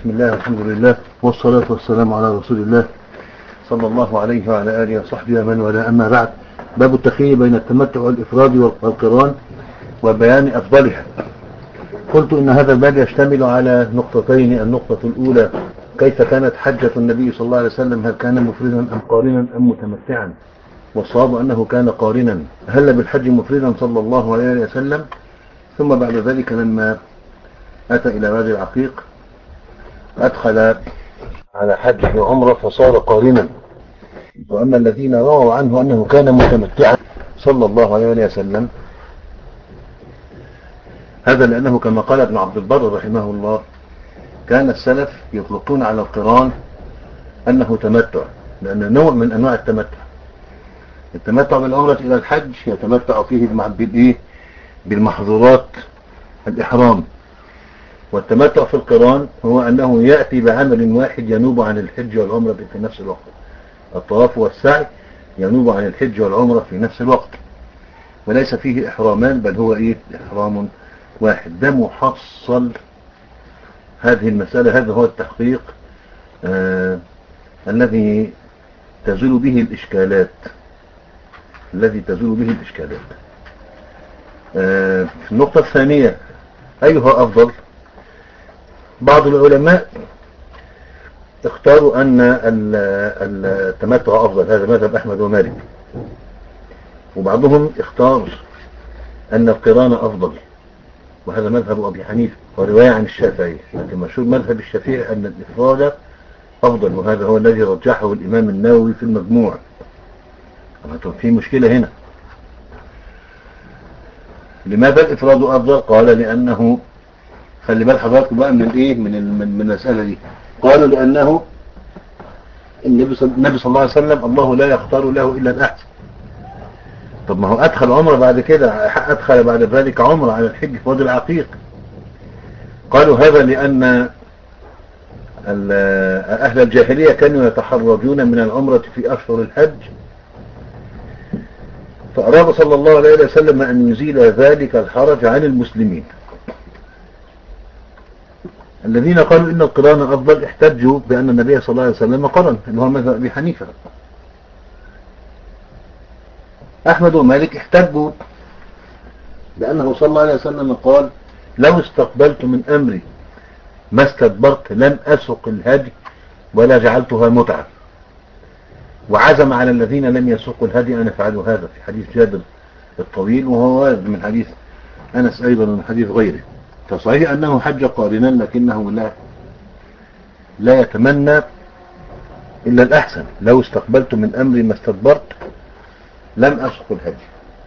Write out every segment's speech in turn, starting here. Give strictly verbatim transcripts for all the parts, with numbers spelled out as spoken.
بسم الله والحمد لله والصلاة والسلام على رسول الله صلى الله عليه وعلى آله وصحبه ومن والاه. أما بعد، باب التخيير بين التمتع والإفراد والقران وبيان أفضلها. قلت إن هذا الباب يشتمل على نقطتين. النقطة الأولى: كيف كانت حجة النبي صلى الله عليه وسلم؟ هل كان مفردا أم قارنا أم متمتعا؟ والصواب أنه كان قارنا، هل بالحج مفردا صلى الله عليه وسلم. ثم بعد ذلك لما أتى إلى وادي العقيق أدخل على حج وعمرة فصار قارنا. وأما الذين رووا عنه أنه كان متمتعا صلى الله عليه وسلم، هذا لأنه كما قال ابن عبد البر رحمه الله: كان السلف يطلقون على القران أنه تمتع، لأنه نوع من أنواع التمتع. التمتع بالعمرة إلى الحج يتمتع فيه بالإيه؟ بالمحظورات الإحرام. والتمتع في القران هو أنه يأتي بعمل واحد ينوب عن الحج والعمرة في نفس الوقت. الطواف والسعي ينوب عن الحج والعمرة في نفس الوقت، وليس فيه إحرامان، بل هو إيه؟ إحرام واحد. ده محصل هذه المسألة. هذا هو التحقيق آه الذي تزول به الإشكالات الذي تزول به الإشكالات آه النقطة الثانية: أيها أفضل؟ بعض العلماء اختاروا أن التمتع أفضل، هذا مذهب أحمد ومالك. وبعضهم اختار أن القران أفضل، وهذا مذهب أبي حنيفة ورواية عن الشافعي. لكن مشهور مذهب الشافعي أن الإفراد أفضل، وهذا هو الذي رجحه الإمام النووي في المجموع. في مشكلة هنا. لماذا الإفراد أفضل؟ قال لأنه، خلي بال حضراتكم بقى من إيه من من المسألة دي. قالوا لأنه النبي صلى الله عليه وسلم الله لا يختار له إلا الأحسن. طب ما هو أدخل عمره بعد كده، أدخل بعد ذلك عمره على الحج في وادي العقيق. قالوا هذا لأن أهل الجاهلية كانوا يتحرجون من العمرة في أشهر الحج، فأراد صلى الله عليه وسلم أن يزيل ذلك الحرج عن المسلمين. الذين قالوا إن القران أفضل احتجوا بأن النبي صلى الله عليه وسلم قرن، اللي هو مذهب أبي حنيفة. أحمد ومالك احتجوا بأنه صلى الله عليه وسلم قال: لو استقبلت من أمري ما استدبرت لم أسق الهدي ولا جعلتها متعة. وعزم على الذين لم يسقوا الهدي أن يفعلوا هذا، في حديث جابر الطويل، وهو وارد من حديث أنس أيضا من حديث غيره. فصحيح أنه حج قارنا، لكنه لا لا يتمنى إلا الأحسن. لو استقبلت من أمري ما استدبرت لم أسق الهدي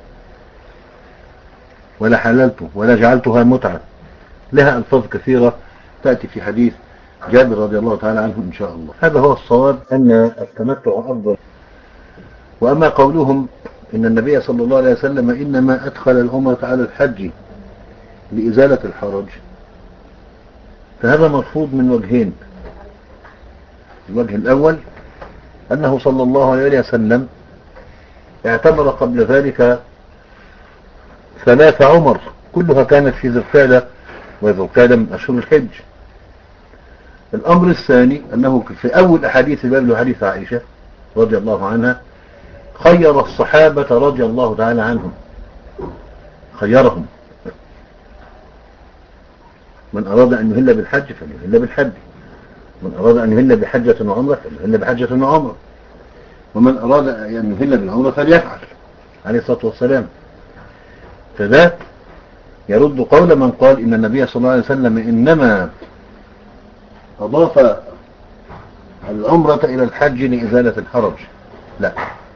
ولا حللته ولا جعلتها متعة. لها ألفاظ كثيرة تأتي في حديث جابر رضي الله تعالى عنه إن شاء الله. هذا هو الصواب، أن التمتع أفضل. وأما قولهم إن النبي صلى الله عليه وسلم إنما أدخل العمرة على الحج لإزالة الحرج، فهذا مرفوض من وجهين. الوجه الأول أنه صلى الله عليه وسلم اعتمر قبل ذلك ثلاث عمر كلها كانت في ذي القعدة، وذي القعدة من أشهر الحج. الأمر الثاني أنه في أول أحاديث باب حديث عائشة رضي الله عنها خير الصحابة رضي الله تعالى عنهم، خيرهم: من أراد أن يهل بالحج فليهل بالحج، من أراد أن يهل بحجة وعمرة فليهل بحجة وعمرة، ومن أراد أن يهل بالعمرة فليفعل، عليه الصلاة والسلام. فده يرد قول من قال إن النبي صلى الله عليه وسلم إنما أضاف العمرة إلى الحج لإزالة الحرج. لا،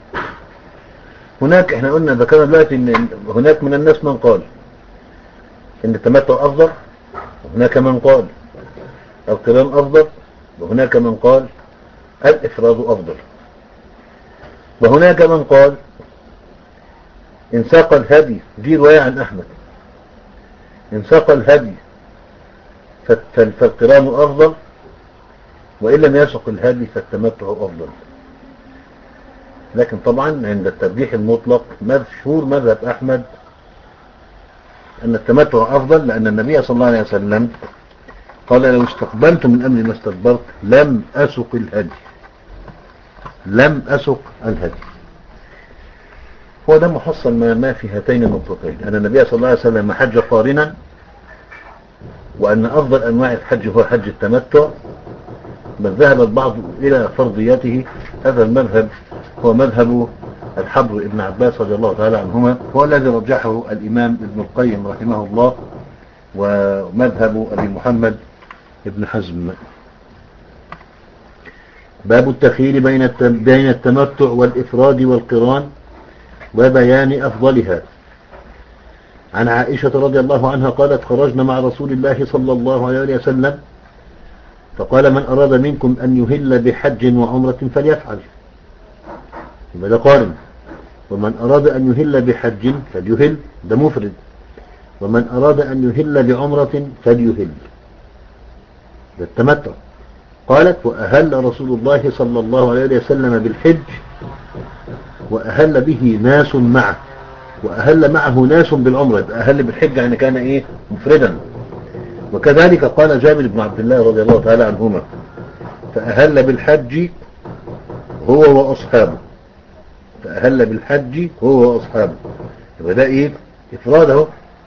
هناك احنا قلنا ذكرنا دلوقتي ان هناك من الناس من قال ان التمتع افضل، وهناك من قال القران افضل، وهناك من قال الافراد افضل، وهناك من قال ان ساق الهدي، دي رواية عن احمد، ان ساق الهدي فالقران افضل، وان لم يسق الهدي فالتمتع افضل. لكن طبعا عند الترجيح المطلق مشهور مذهب أحمد أن التمتع أفضل، لأن النبي صلى الله عليه وسلم قال لو استقبلت من أمري ما استدبرت لم أسق الهدي لم أسق الهدي. هو ده محصل ما, ما في هاتين النقطتين، أن النبي صلى الله عليه وسلم حج قارنا، وأن أفضل أنواع الحج هو حج التمتع، بل ذهب البعض إلى فرضيته. هذا المذهب هو مذهب الحبر ابن عباس رضي الله تعالى عنهما، هو الذي رجحه الإمام ابن القيم رحمه الله، ومذهب أبي محمد ابن حزم. باب التخيير بين التمتع والإفراد والقران وبيان أفضلها. عن عائشة رضي الله عنها قالت خرجنا مع رسول الله صلى الله عليه وسلم فقال من أراد منكم أن يهل بحج وعمرة فليفعل، يبقى ده قارن. ومن أراد أن يهل بحج فليهل، ده مفرد. ومن أراد أن يهل بعمرة فليهل، ده التمتع. قالت وأهل رسول الله صلى الله عليه وسلم بالحج وأهل به ناس معه، وأهل معه ناس بالعمرة. أهل بالحج يعني كان إيه؟ مفردا. وكذلك قال جابر بن عبد الله رضي الله تعالى عنهما فأهل بالحج هو وأصحابه، فأهل بالحج هو وأصحابه، يبقى ده إيه؟ إفراده.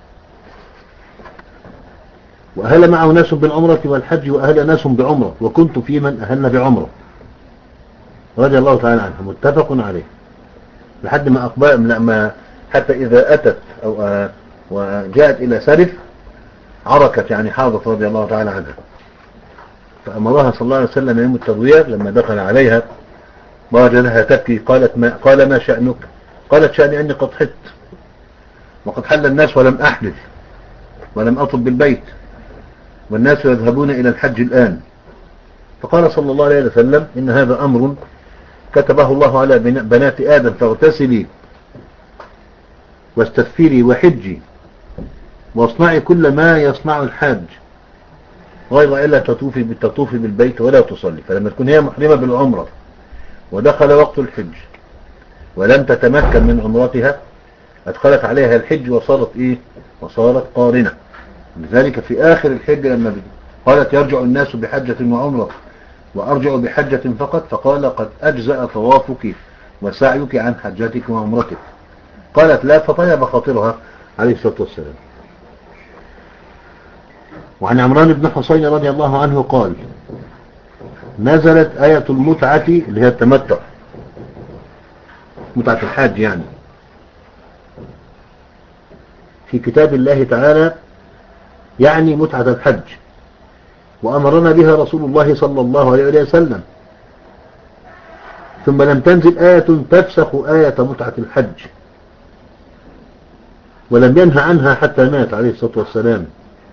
وأهل معه ناس بالعمرة والحج وأهل ناس بعمرة، وكنت في من أهل بعمرة رضي الله تعالى عنه، متفق عليه. لحد ما أقبل لما حتى إذا أتت أو وجاءت إلى سرف عركت، يعني حاضت رضي الله تعالى عنها، فأمرها صلى الله عليه وسلم يوم التروية لما دخل عليها وجدها تبكي. قالت ما قال ما شأنك؟ قالت شأني أني قد حت وقد حل الناس ولم أحلل ولم أطب بالبيت والناس يذهبون إلى الحج الآن. فقال صلى الله عليه وسلم إن هذا أمر كتبه الله على بنات آدم، فاغتسلي واستغفري وحجي واصنعي كل ما يصنع الحاج غير إلا تطوفي بالتطوفي بالبيت ولا تصلي. فلما تكون هي محرمة بالعمرة ودخل وقت الحج ولم تتمكن من عمرتها أدخلت عليها الحج وصارت إيه؟ وصارت قارنة. لذلك في آخر الحج لما قالت يرجع الناس بحجة وعمرة وأرجع بحجة فقط، فقال قد أجزأ طوافك وسعيك عن حجتك وعمرتك. قالت لا، فطيب خاطرها عليه الصلاة والسلام. وعن عمران بن حسين رضي الله عنه قال نزلت آية المتعة اللي هي التمتع، متعة الحاج يعني، في كتاب الله تعالى، يعني متعة الحج، وأمرنا بها رسول الله صلى الله عليه وسلم. ثم لم تنزل آية تفسخ آية متعة الحج، ولم ينهى عنها حتى مات عليه الصلاة والسلام،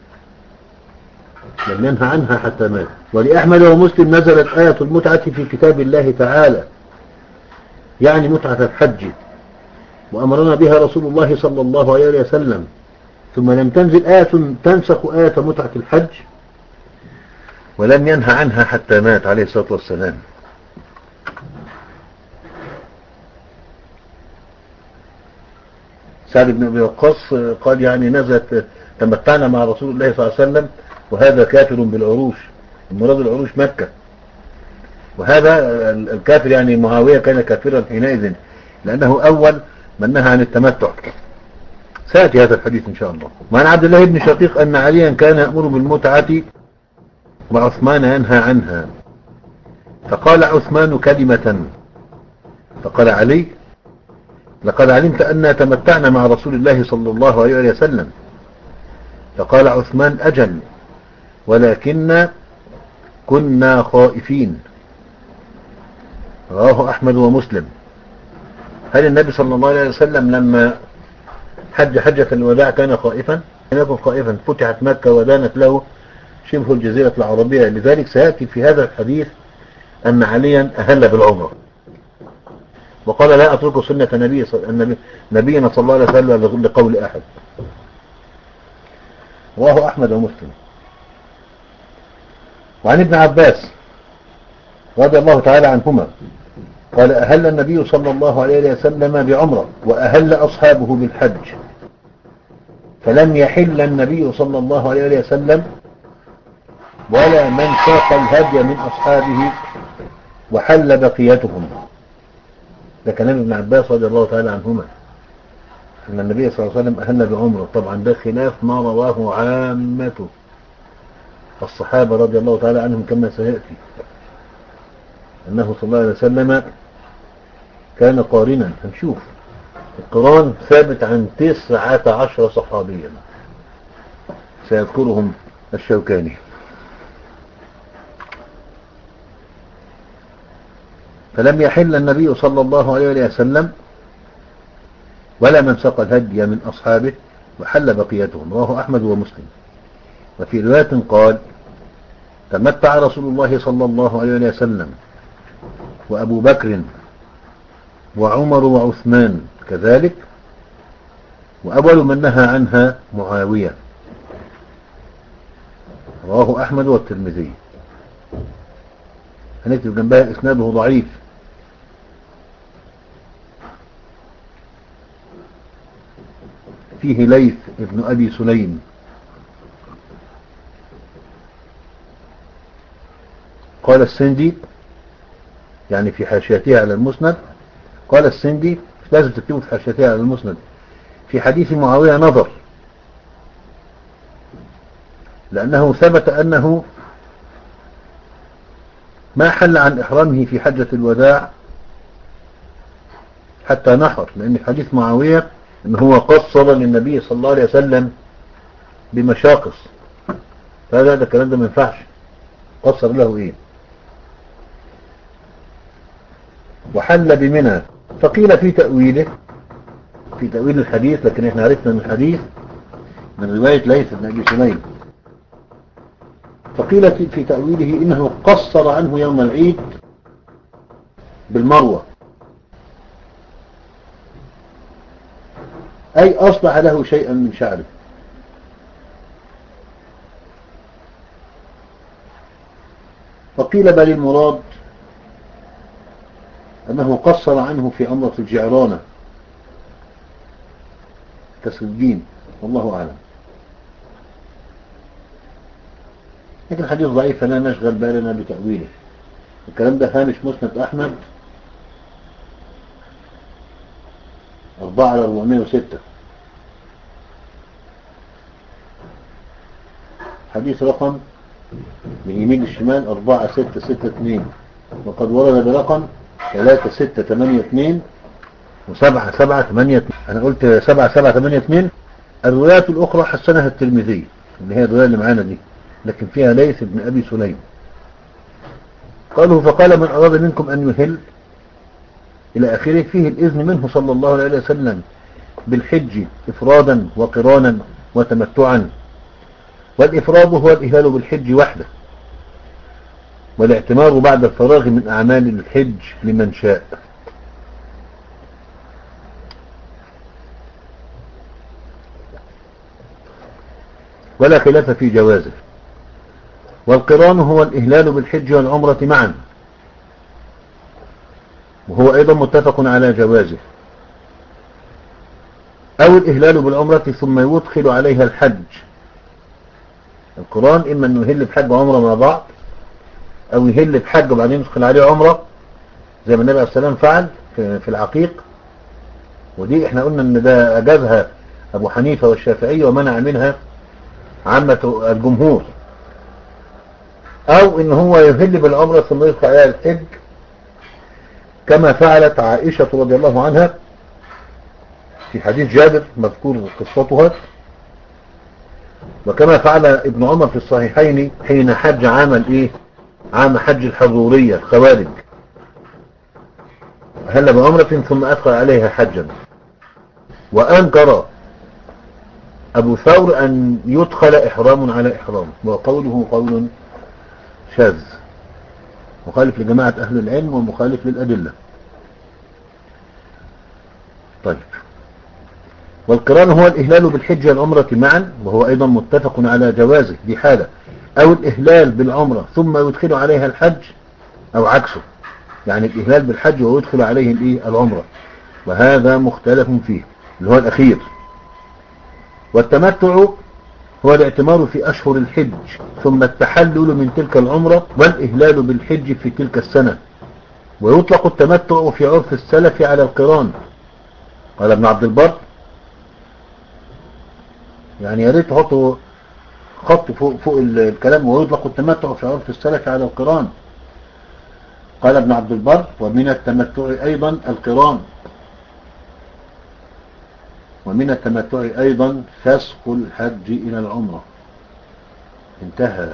لم ينهى عنها حتى مات. ولأحمد ومسلم نزلت آية المتعة في كتاب الله تعالى، يعني متعة الحج، وأمرنا بها رسول الله صلى الله عليه وسلم. ثم لم تنزل آية تنسخ آية متعة الحج، ولم ينهى عنها حتى مات عليه الصلاة والسلام. سعد بن أبي وقاص قال يعني نزلت تمتعنا مع رسول الله صلى الله عليه وسلم وهذا كافر بالعروش، المراد العروش مكة، وهذا الكافر يعني معاوية كان كافرا حينئذ لأنه أول من نهى عن التمتع. سيأتي هذا الحديث إن شاء الله. وعن عبد الله بن شقيق أن عليا كان يأمر بالمتعة وعثمان ينهى عنها، فقال عثمان كلمة فقال علي لقد علمت أن تمتعنا مع رسول الله صلى الله عليه وسلم. فقال عثمان أجل ولكن كنا خائفين. رواه أحمد ومسلم. هل النبي صلى الله عليه وسلم لما حج حجة الوداع كان خائفا؟ لم يكن خائفا، فتحت مكة ودانت له شبه الجزيرة العربية. لذلك سيأتي في هذا الحديث أن عليا أهل بالعمرة وقال لا أترك سنة نبي النبي نبينا صلى الله عليه وسلم لقول أحد. رواه أحمد ومسلم. وعن ابن عباس رضي الله تعالى عنهما قال أهل النبي صلى الله عليه وسلم بعمرة وأهل أصحابه بالحج، فلم يحل النبي صلى الله عليه وسلم ولا من ساق الهدي من أصحابه وحل بقيتهم. ده كلام ابن عباس رضي الله تعالى عنهما أن النبي صلى الله عليه وسلم أهل بعمره. طبعا ده خلاف ما رواه عامة الصحابة رضي الله تعالى عنهم كما سيأتي، أنه صلى الله عليه وسلم كان قارنا. هنشوف القران ثابت عن تسعة عشر صحابيا سيذكرهم الشوكاني. فلم يحل النبي صلى الله عليه وسلم ولا من سق الهدي من أصحابه وحل بقيتهم. رواه أحمد ومسلم. وفي رواية قال: تمتع رسول الله صلى الله عليه وسلم وأبو بكر وعمر وعثمان كذلك، وأول من نهى عنها معاوية. رواه أحمد والترمذي. هنكتب جنبها إسناده ضعيف. فيه ليث ابن أبي سليم. قال السندي، يعني في حاشيتها على المسند، قال السندي، لازم تكتبه في حاشيتها على المسند: في حديث معاوية نظر، لأنه ثبت أنه ما حل عن إحرامه في حجة الوداع حتى نحر، لأن في حديث معاوية أنه هو قصر للنبي صلى الله عليه وسلم بمشاقص. فهذا هذا الكلام ده ما ينفعش، قصر له إيه؟ وحل بمنى. فقيل في تأويله، في تأويل الحديث، لكن احنا عرفنا من الحديث من رواية ليث بن أبي سليم، فقيل في تأويله إنه قصر عنه يوم العيد بالمروة، أي أصلح له شيئا من شعره. فقيل بل المراد أنه قصر عنه في أمرة الجعرانة كسر الدين، والله أعلم. لكن الحديث ضعيف فلا نشغل بالنا بتأويله. الكلام ده هامش مسند أحمد أربعة على أربعمائة وستة، حديث رقم من يمين الشمال أربعة ستة ستة اثنين، وقد ورد برقم ثلاثة ستة ثمانية اثنين وسبعة سبعة ثمانية اثنين. أنا قلت سبعة سبعة ثمانية اثنين. الروايات الأخرى حسنها الترمذي، اللي هي الرواية اللي معانا دي، لكن فيها ليث بن أبي سليم. قالوا: فقال: من أراد منكم أن يهل إلى آخره. فيه الإذن منه صلى الله عليه وسلم بالحج إفرادا وقرانا وتمتعا، والإفراد هو الإهلال بالحج وحده، والاعتمار بعد الفراغ من أعمال الحج لمن شاء. ولا خلاف في جوازه. والقران هو الإهلال بالحج والعمرة معا، وهو أيضا متفق على جوازه، أو الإهلال بالعمرة ثم يدخل عليها الحج. القران إما أنه يهل بحج وعمرة مع بعض، أو يهل بحج وبعدين يدخل عليه عمرة زي ما النبي عليه السلام فعل في العقيق، ودي احنا قلنا ان ده أجازها أبو حنيفة والشافعية ومنع منها عامة الجمهور. أو إن هو يهل بالعمرة ثم يدخل عليها الحج كما فعلت عائشة رضي الله عنها في حديث جابر مذكور قصتها، وكما فعل ابن عمر في الصحيحين حين حج عام الايه عام حج الحضورية الخوارج، هل بعمرة ثم أدخل عليها حجا. وأنكر أبو ثور أن يدخل إحرام على إحرام، وقوله قول شاذ مخالف لجماعة أهل العلم ومخالف للأدلة. طيب، والقران هو الإهلال بالحج والعمرة معا، وهو أيضا متفق على جوازه، دي حالة. أو الإهلال بالعمرة ثم يدخل عليها الحج، أو عكسه، يعني الإهلال بالحج ويدخل عليه الإيه العمرة، وهذا مختلف فيه اللي هو الأخير. والتمتع هو الاعتمار في أشهر الحج ثم التحلل من تلك العمرة والإهلال بالحج في تلك السنة. ويطلق التمتع في عرف السلف على القران. قال ابن عبد البر، يعني يا ريت تحطوا خط فوق, فوق الكلام، ويطلق التمتع في عرف السلف على القران. قال ابن عبد البر: ومن التمتع أيضا القران، ومن التمتع أيضا فسخ الحج إلى العمرة. انتهى.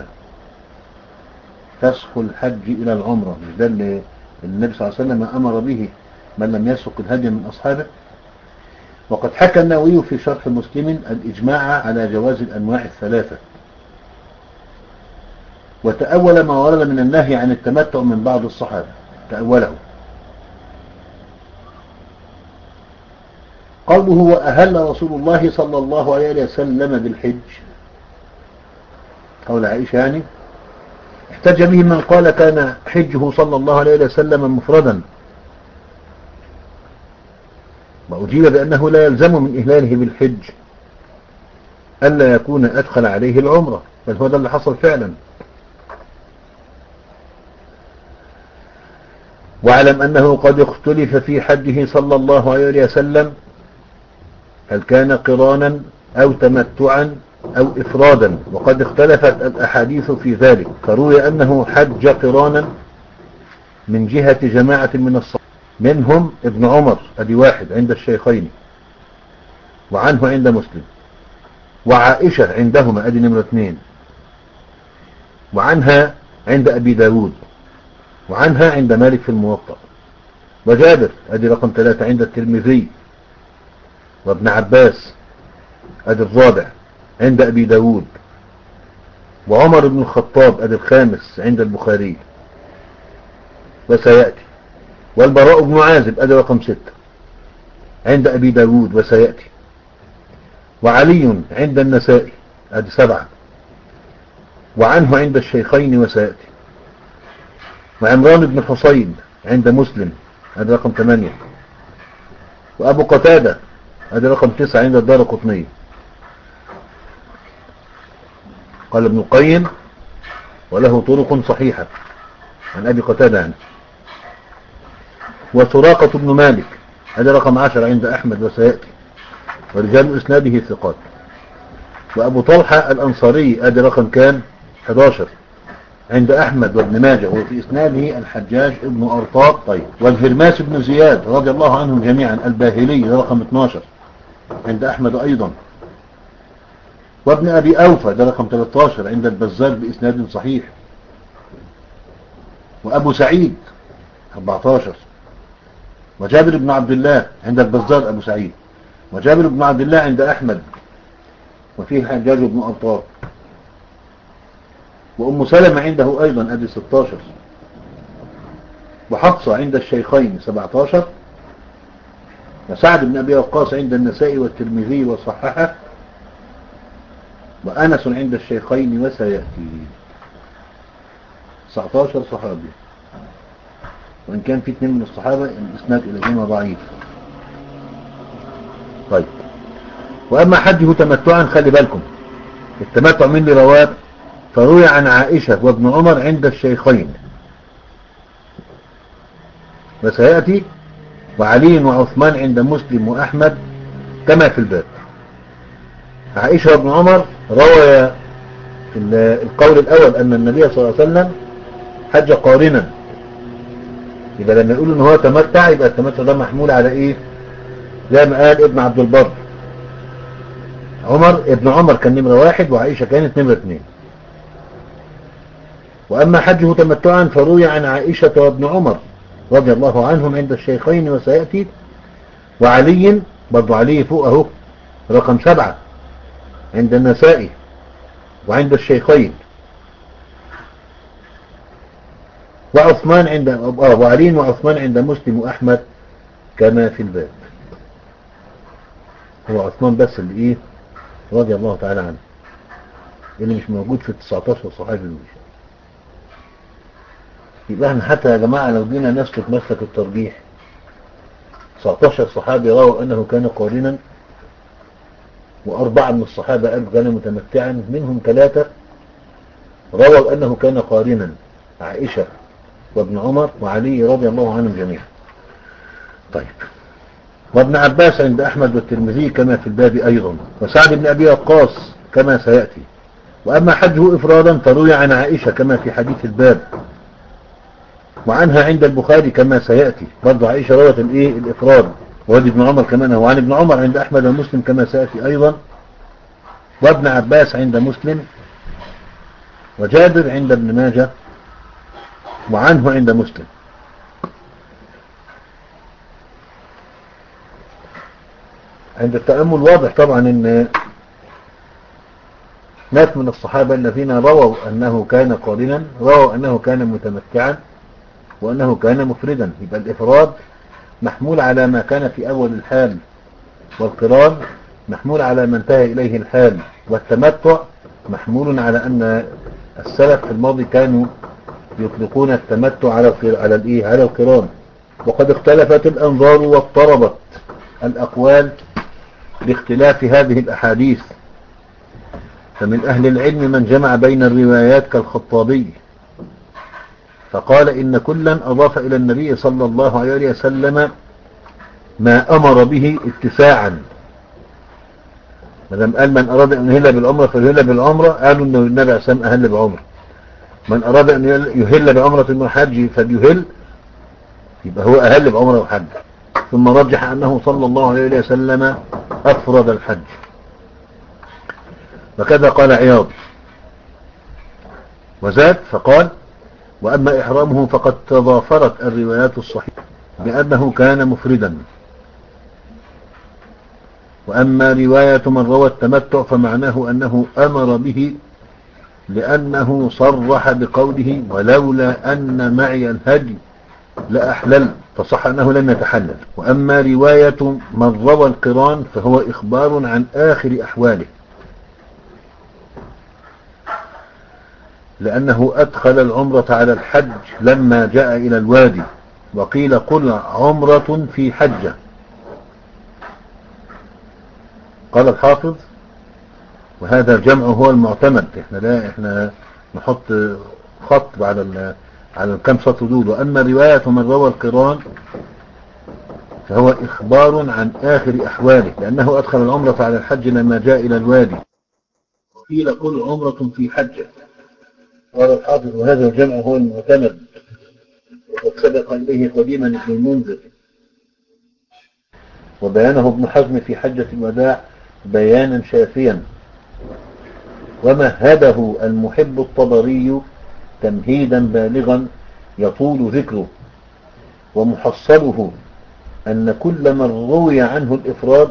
فسخ الحج إلى العمرة، مش ده اللي النبي صلى الله عليه وسلم أمر به من لم يسق الهدي من أصحابه. وقد حكى النووي في شرح مسلم الإجماع على جواز الأنواع الثلاثة، وتأول ما ورد من النهي عن التمتع من بعض الصحابة، تأوله. قوله: وأهل رسول الله صلى الله عليه وسلم بالحج، قول عائشة يعني، احتج به من قال كان حجه صلى الله عليه وسلم مفردا، وأجيب بأنه لا يلزم من إهلاله بالحج ألا يكون أدخل عليه العمرة، بل هو ده اللي حصل فعلا. واعلم أنه قد اختلف في حجه صلى الله عليه وسلم، هل كان قرانا أو تمتعا أو إفرادا، وقد اختلفت الأحاديث في ذلك. فروي أنه حج قرانا من جهة جماعة من الصحابة، منهم ابن عمر أدي واحد عند الشيخين، وعنه عند مسلم، وعائشة عندهما أدي نمرة اثنين، وعنها عند أبي داود، وعنها عند مالك في الموطأ، وجابر أدي رقم ثلاثة عند الترمذي، وابن عباس أدي الرابع عند أبي داود، وعمر بن الخطاب أدي الخامس عند البخاري وسيأتي، والبراء بن عازب أدي رقم ستة عند أبي داود وسيأتي، وعلي عند النسائي أدي سبعة وعنه عند الشيخين وسيأتي، وعمران بن حسين عند مسلم أدي رقم ثمانية، وأبو قتادة أدي رقم تسعة عند الدارقطني. قال ابن القيم: وله طرق صحيحة عن أبي قتادة يعني. وسراقة بن مالك هذا رقم عشر عند أحمد وسيأتي، ورجال إسناده ثقات. وأبو طلحة الأنصاري هذا رقم كان أحد عشر عند أحمد وابن ماجه، وفي إسناده الحجاج ابن أرطاط. طيب. والهرماس بن زياد رضي الله عنهم جميعا الباهلي رقم اثناشر عند أحمد أيضا. وابن أبي أوفى ده رقم ثلاثة عشر عند البزار بإسناد صحيح. وأبو سعيد أربعة عشر. وجابر بن عبد الله عند البزار أبو سعيد. وجابر بن عبد الله عند أحمد وفيه حجاج بن أرطاط. وأم سلمة عنده أيضا أدي ستة عشر. وحفصة عند الشيخين سبعة عشر. وسعد بن أبي وقاص عند النسائي والترمذي وصححه. وأنس عند الشيخين وسيأتي. تسعة عشر صحابي، وإن كان في اثنين من الصحابة الإسناد إليهما ضعيف. طيب. وأما حجه تمتعا، خلي بالكم التمتع من رواه، فروي عن عائشة وابن عمر عند الشيخين وسيأتي، وعلي وعثمان عند مسلم وأحمد كما في الباب. عائشة وابن عمر روى القول الأول أن النبي صلى الله عليه وسلم حج قارنا، يبقى لما يقولوا ان هو تمتع يبقى التمتع ده محمول على ايه؟ زي ما قال ابن عبد البر، عمر ابن عمر كان نمرة واحد وعائشة كانت نمرة اثنين. واما حجه تمتعا فروي عن عائشة وابن عمر رضي الله عنهم عند الشيخين وسيأتي، وعلي برضو علي فوق اهو رقم سبعة عند النسائي وعند الشيخين، وعثمان عند اه وعلي وعثمان عند مسلم وأحمد كما في الباب. هو عثمان بس اللي ايه رضي الله تعالى عنه اللي مش موجود في التسعة عشر صحابي دول. يبقى احنا حتى يا جماعة لو جينا نسلك مسلك الترجيح، تسعة عشر صحابي رووا انه كان قارنا، وأربعة من الصحابة قالوا كان متمتعا، منهم ثلاثة رووا أنه كان قارنا، عائشة وابن عمر وعلي رضي الله عنهم جميعا. طيب، وابن عباس عند أحمد والترمذي كما في الباب أيضا، وسعد بن أبي وقاص كما سيأتي. وأما حجه إفرادا فروي عن عائشة كما في حديث الباب، وعنها عند البخاري كما سيأتي. برضو عائشة روت الإيه الإفراد، وابن ابن عمر كمان، وعن ابن عمر عند أحمد ومسلم كما سيأتي أيضا، وابن عباس عند مسلم، وجابر عند ابن ماجه، وعنه عند مسلم. عند التأمل واضح طبعا ان ناس من الصحابة الذين رووا أنه كان قارنا رووا أنه كان متمتعا وأنه كان مفردا. يبقى الإفراد محمول على ما كان في أول الحال، والقران محمول على ما انتهى إليه الحال، والتمتع محمول على أن السلف في الماضي كانوا يطلقون التمتع على على الايه على القران. وقد اختلفت الأنظار واضطربت الأقوال باختلاف هذه الأحاديث، فمن أهل العلم من جمع بين الروايات كالخطابي فقال إن كلا أضاف إلى النبي صلى الله عليه وسلم ما أمر به اتساعا. مدام قال من أراد أن يهل بالعمرة فيهل بالعمرة، قالوا أنه النبي عليه الصلاة والسلام أهل بعمرة. من أراد أن يهل بعمرة وحج فليهل، يبقى هو أهل بعمرة وحج. ثم رجح أنه صلى الله عليه وسلم أفرد الحج، وكذا قال عياض. وزاد فقال وأما إحرامه فقد تضافرت الروايات الصحيحة بأنه كان مفردا. وأما رواية من روى التمتع فمعناه أنه أمر به لأنه صرح بقوله ولولا أن معي الهدي لأحلل، فصح أنه لم يتحلل. وأما رواية من روى القران فهو إخبار عن آخر أحواله، لأنه أدخل العمرة على الحج لما جاء إلى الوادي، وقيل قل عمرة في حجة. قال الحافظ وهذا الجمع هو المعتمد. احنا لا احنا نحط خط على على الكم سطر دول. وأما رواية من روى القران فهو إخبار عن آخر أحواله، لأنه أدخل العمرة على الحج لما جاء إلى الوادي، قيل قل عمرة في حجة. قال الحافظ وهذا الجمع هو المعتمد، وقد سبق إليه قديما ابن المنذر، وبيانه ابن حزم في حجة الوداع بيانا شافيا. ومهده المحب الطبري تمهيدا بالغا يطول ذكره، ومحصله أن كل من روي عنه الإفراد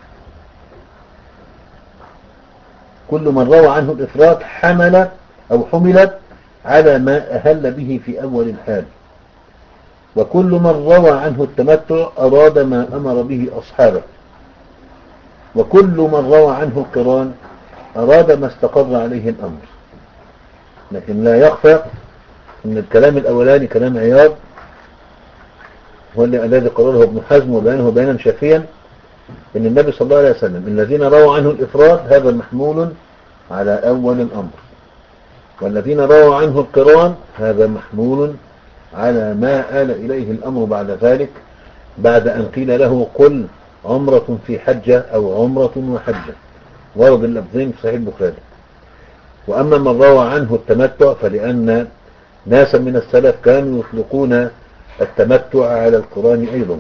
كل من روى عنه الإفراد حمل أو حملت على ما أهل به في أول الحال، وكل من روى عنه التمتع أراد ما أمر به أصحابه، وكل من روى عنه القران أراد ما استقر عليه الأمر. لكن لا يخفى أن الكلام الأولاني كلام عياض هو الذي قرره ابن حزم وبيانه بيانا شافيا، أن النبي صلى الله عليه وسلم الذين رووا عنه الإفراد هذا محمول على أول الأمر، والذين رووا عنه القران هذا محمول على ما آل إليه الأمر بعد ذلك، بعد أن قيل له قل عمرة في حجة أو عمرة وحجة. ورد اللفظين في صحيح البخاري. وأما من روى عنه التمتع فلأن ناسا من السلف كانوا يطلقون التمتع على القران أيضا.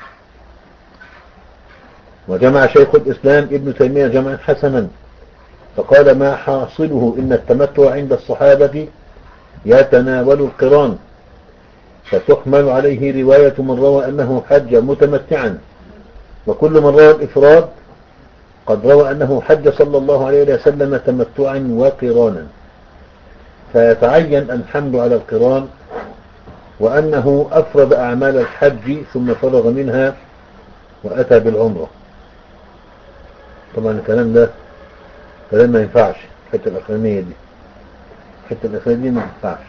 وجمع شيخ الإسلام ابن تيمية جمعا حسنا فقال ما حاصله إن التمتع عند الصحابة يتناول القران، فتحمل عليه رواية من روى أنه حج متمتعا، وكل من روى الإفراد قد روى أنه حج صلى الله عليه وسلم تمتعا وقرانا، فيتعين الحمد على القران، وأنه أفرد أعمال الحج ثم فرغ منها وأتى بالعمرة. طبعا الكلام ده كلام ما ينفعش، الحته الأخرانية دي الحته الأخرانية دي ما ينفعش،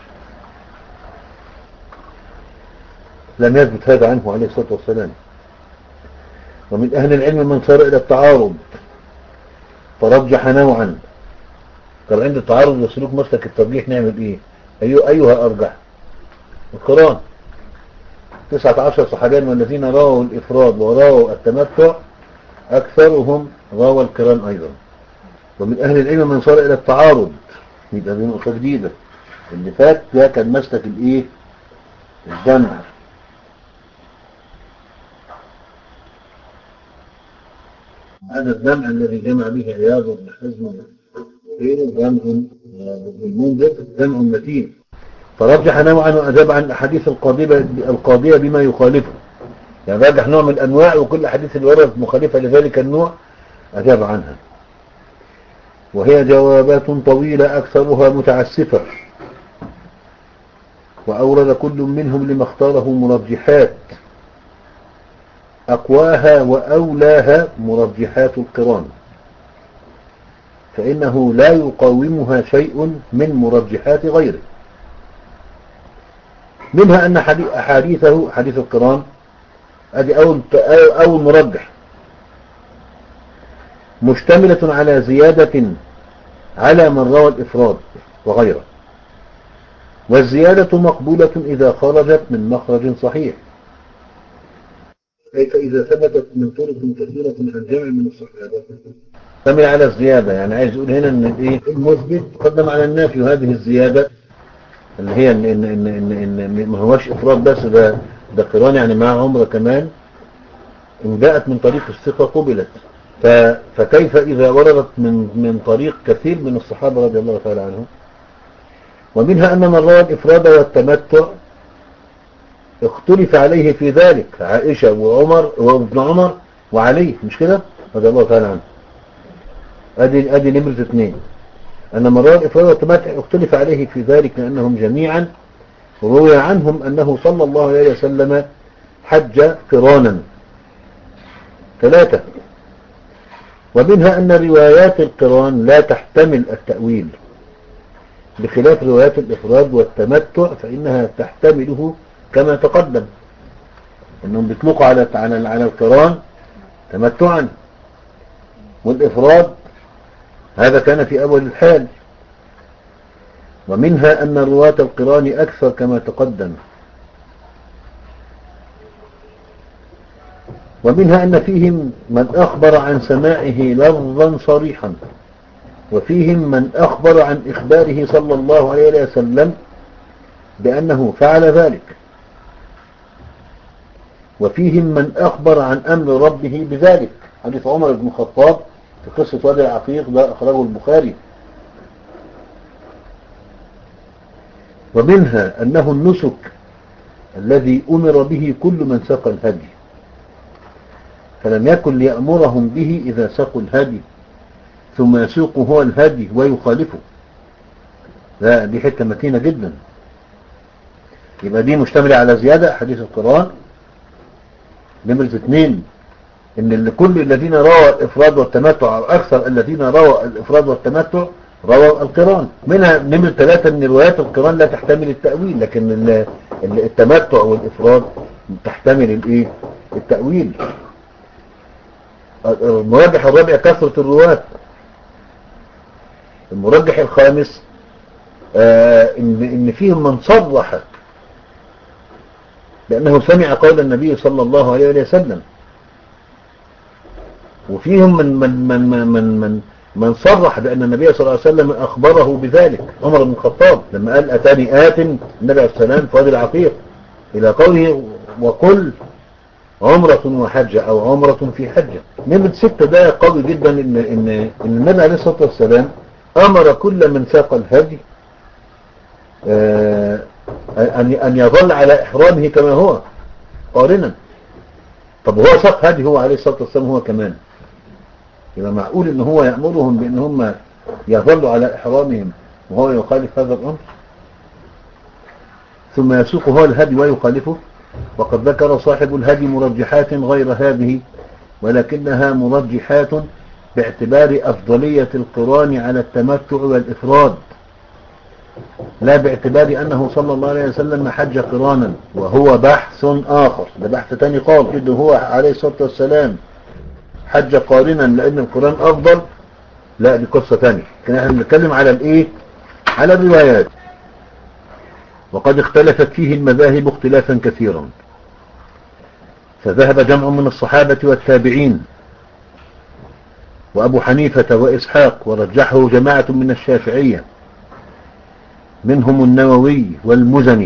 لم يثبت هذا عنه عليه الصلاة والسلام. ومن أهل العلم من صار إلى التعارض فرجح نوعا. طب عند التعارض والسلوك مسلك الترجيح نعمل ايه؟ أيوه أيها أرجح؟ القرآن. تسعة عشر صحابيا والذين رووا الإفراد ورووا التمتع أكثرهم روى القران أيضا. ومن أهل العلم من صار إلى التعارض. يبقى دي نقطة جديدة. اللي فات ده كان مسلك الإيه؟ الجمع. هذا الجمع الذي جمع به عياض بن حزم غير جمع المنذر جمع متين. فرجح نوعا وأجاب عن الأحاديث القاضية القاضية بما يخالفه. يعني رجح نوع من الأنواع وكل حديث اللي وردت مخالفة لذلك النوع أجاب عنها. وهي جوابات طويلة أكثرها متعسفة. وأورد كل منهم لما اختاره مرجحات. أقواها وأولاها مرجحات القران، فإنه لا يقاومها شيء من مرجحات غيره. منها أن حديثه حديث القران أدي أول, أول مرجح مشتملة على زيادة على من روى الإفراد وغيره، والزيادة مقبولة إذا خرجت من مخرج صحيح. كيف إذا ثبتت من طرق كثيرة عن جمع من الصحابة؟ تمل على الزيادة، يعني عايز يقول هنا ان ايه المثبت قدم على النافي، وهذه الزيادة اللي هي ان ان ان ان, إن ما هوش افراد بس، ده ده قران يعني مع عمره كمان، ان جاءت من طريق الثقة قبلت. فكيف إذا وردت من من طريق كثير من الصحابة رضي الله تعالى عنهم. ومنها أن من روى الإفراد والتمتع اختلف عليه في ذلك، عائشة وعمر وابن عمر وعلي، مش كده رضي الله تعالى عنه. ادي ادي نمرة اثنين، أن من روى الإفراد والتمتع اختلف عليه في ذلك لأنهم جميعا روي عنهم أنه صلى الله عليه وسلم حج قرانا. ثلاثة، ومنها أن روايات القران لا تحتمل التأويل بخلاف روايات الإفراد والتمتع فإنها تحتمله كما تقدم، أنهم بيطلقوا على على على القران تمتعا، والإفراد هذا كان في أول الحال. ومنها أن رواة القران أكثر كما تقدم. ومنها أن فيهم من أخبر عن سماعه لفظا صريحا، وفيهم من أخبر عن إخباره صلى الله عليه وسلم بأنه فعل ذلك، وفيهم من أخبر عن أمر ربه بذلك. حديث عمر بن الخطاب في قصة وادي العقيق ده أخرجه البخاري. ومنها أنه النسك الذي أمر به كل من سقى الهدي، فلم يكن ليأمرهم به إذا سقوا الهدي ثم يسوق هو الهدي ويخالفه. لا دي حتة متينة جدا. يبقى دي مشتملة على زيادة حديث القرآن. نمرة اثنين، ان كل الذين روى الافراد والتمتع او اكثر الذين روى الافراد والتمتع روى القران. منها نمرة ثلاثة ان روايات القران لا تحتمل التأويل، لكن التمتع والافراد تحتمل الايه التأويل. المرجح الرابع كثرة الرواة. المرجح الخامس آه ان ان فيهم من صرح لأنه سمع قول النبي صلى الله عليه وسلم، وفيهم من من من من من, من, من صرح بأن النبي صلى الله عليه وسلم أخبره بذلك. عمر بن الخطاب لما قال أتاني آت النبي عليه السلام في وادي العقيق إلى قوله وقل عمرة وحجة أو عمرة في حجة. نمرة ستة ده قوي جدا إن, إن, إن النبي عليه الصلاة والسلام أمر كل من ساق الهدي آه أن أن يظل على إحرامه كما هو قارنا. طب هو ساق هدي هو عليه الصلاة والسلام هو كمان، يبقى معقول إن هو يأمرهم بأن هم يظلوا على إحرامهم وهو يخالف هذا الأمر ثم يسوق هو الهدي ويخالفه؟ وقد ذكر صاحب الهدي مرجحات غير هذه، ولكنها مرجحات باعتبار أفضلية القران على التمتع والإفراد، لا باعتبار أنه صلى الله عليه وسلم حج قرانا، وهو بحث آخر. ده بحث تاني قال إنه هو عليه الصلاة والسلام حج قارنا لأن القران أفضل، لا دي قصة تانية، كنا احنا بنتكلم على الايه، على الروايات. وقد اختلفت فيه المذاهب اختلافا كثيرا، فذهب جمع من الصحابة والتابعين وأبو حنيفة وإسحاق، ورجحه جماعة من الشافعية منهم النووي والمزني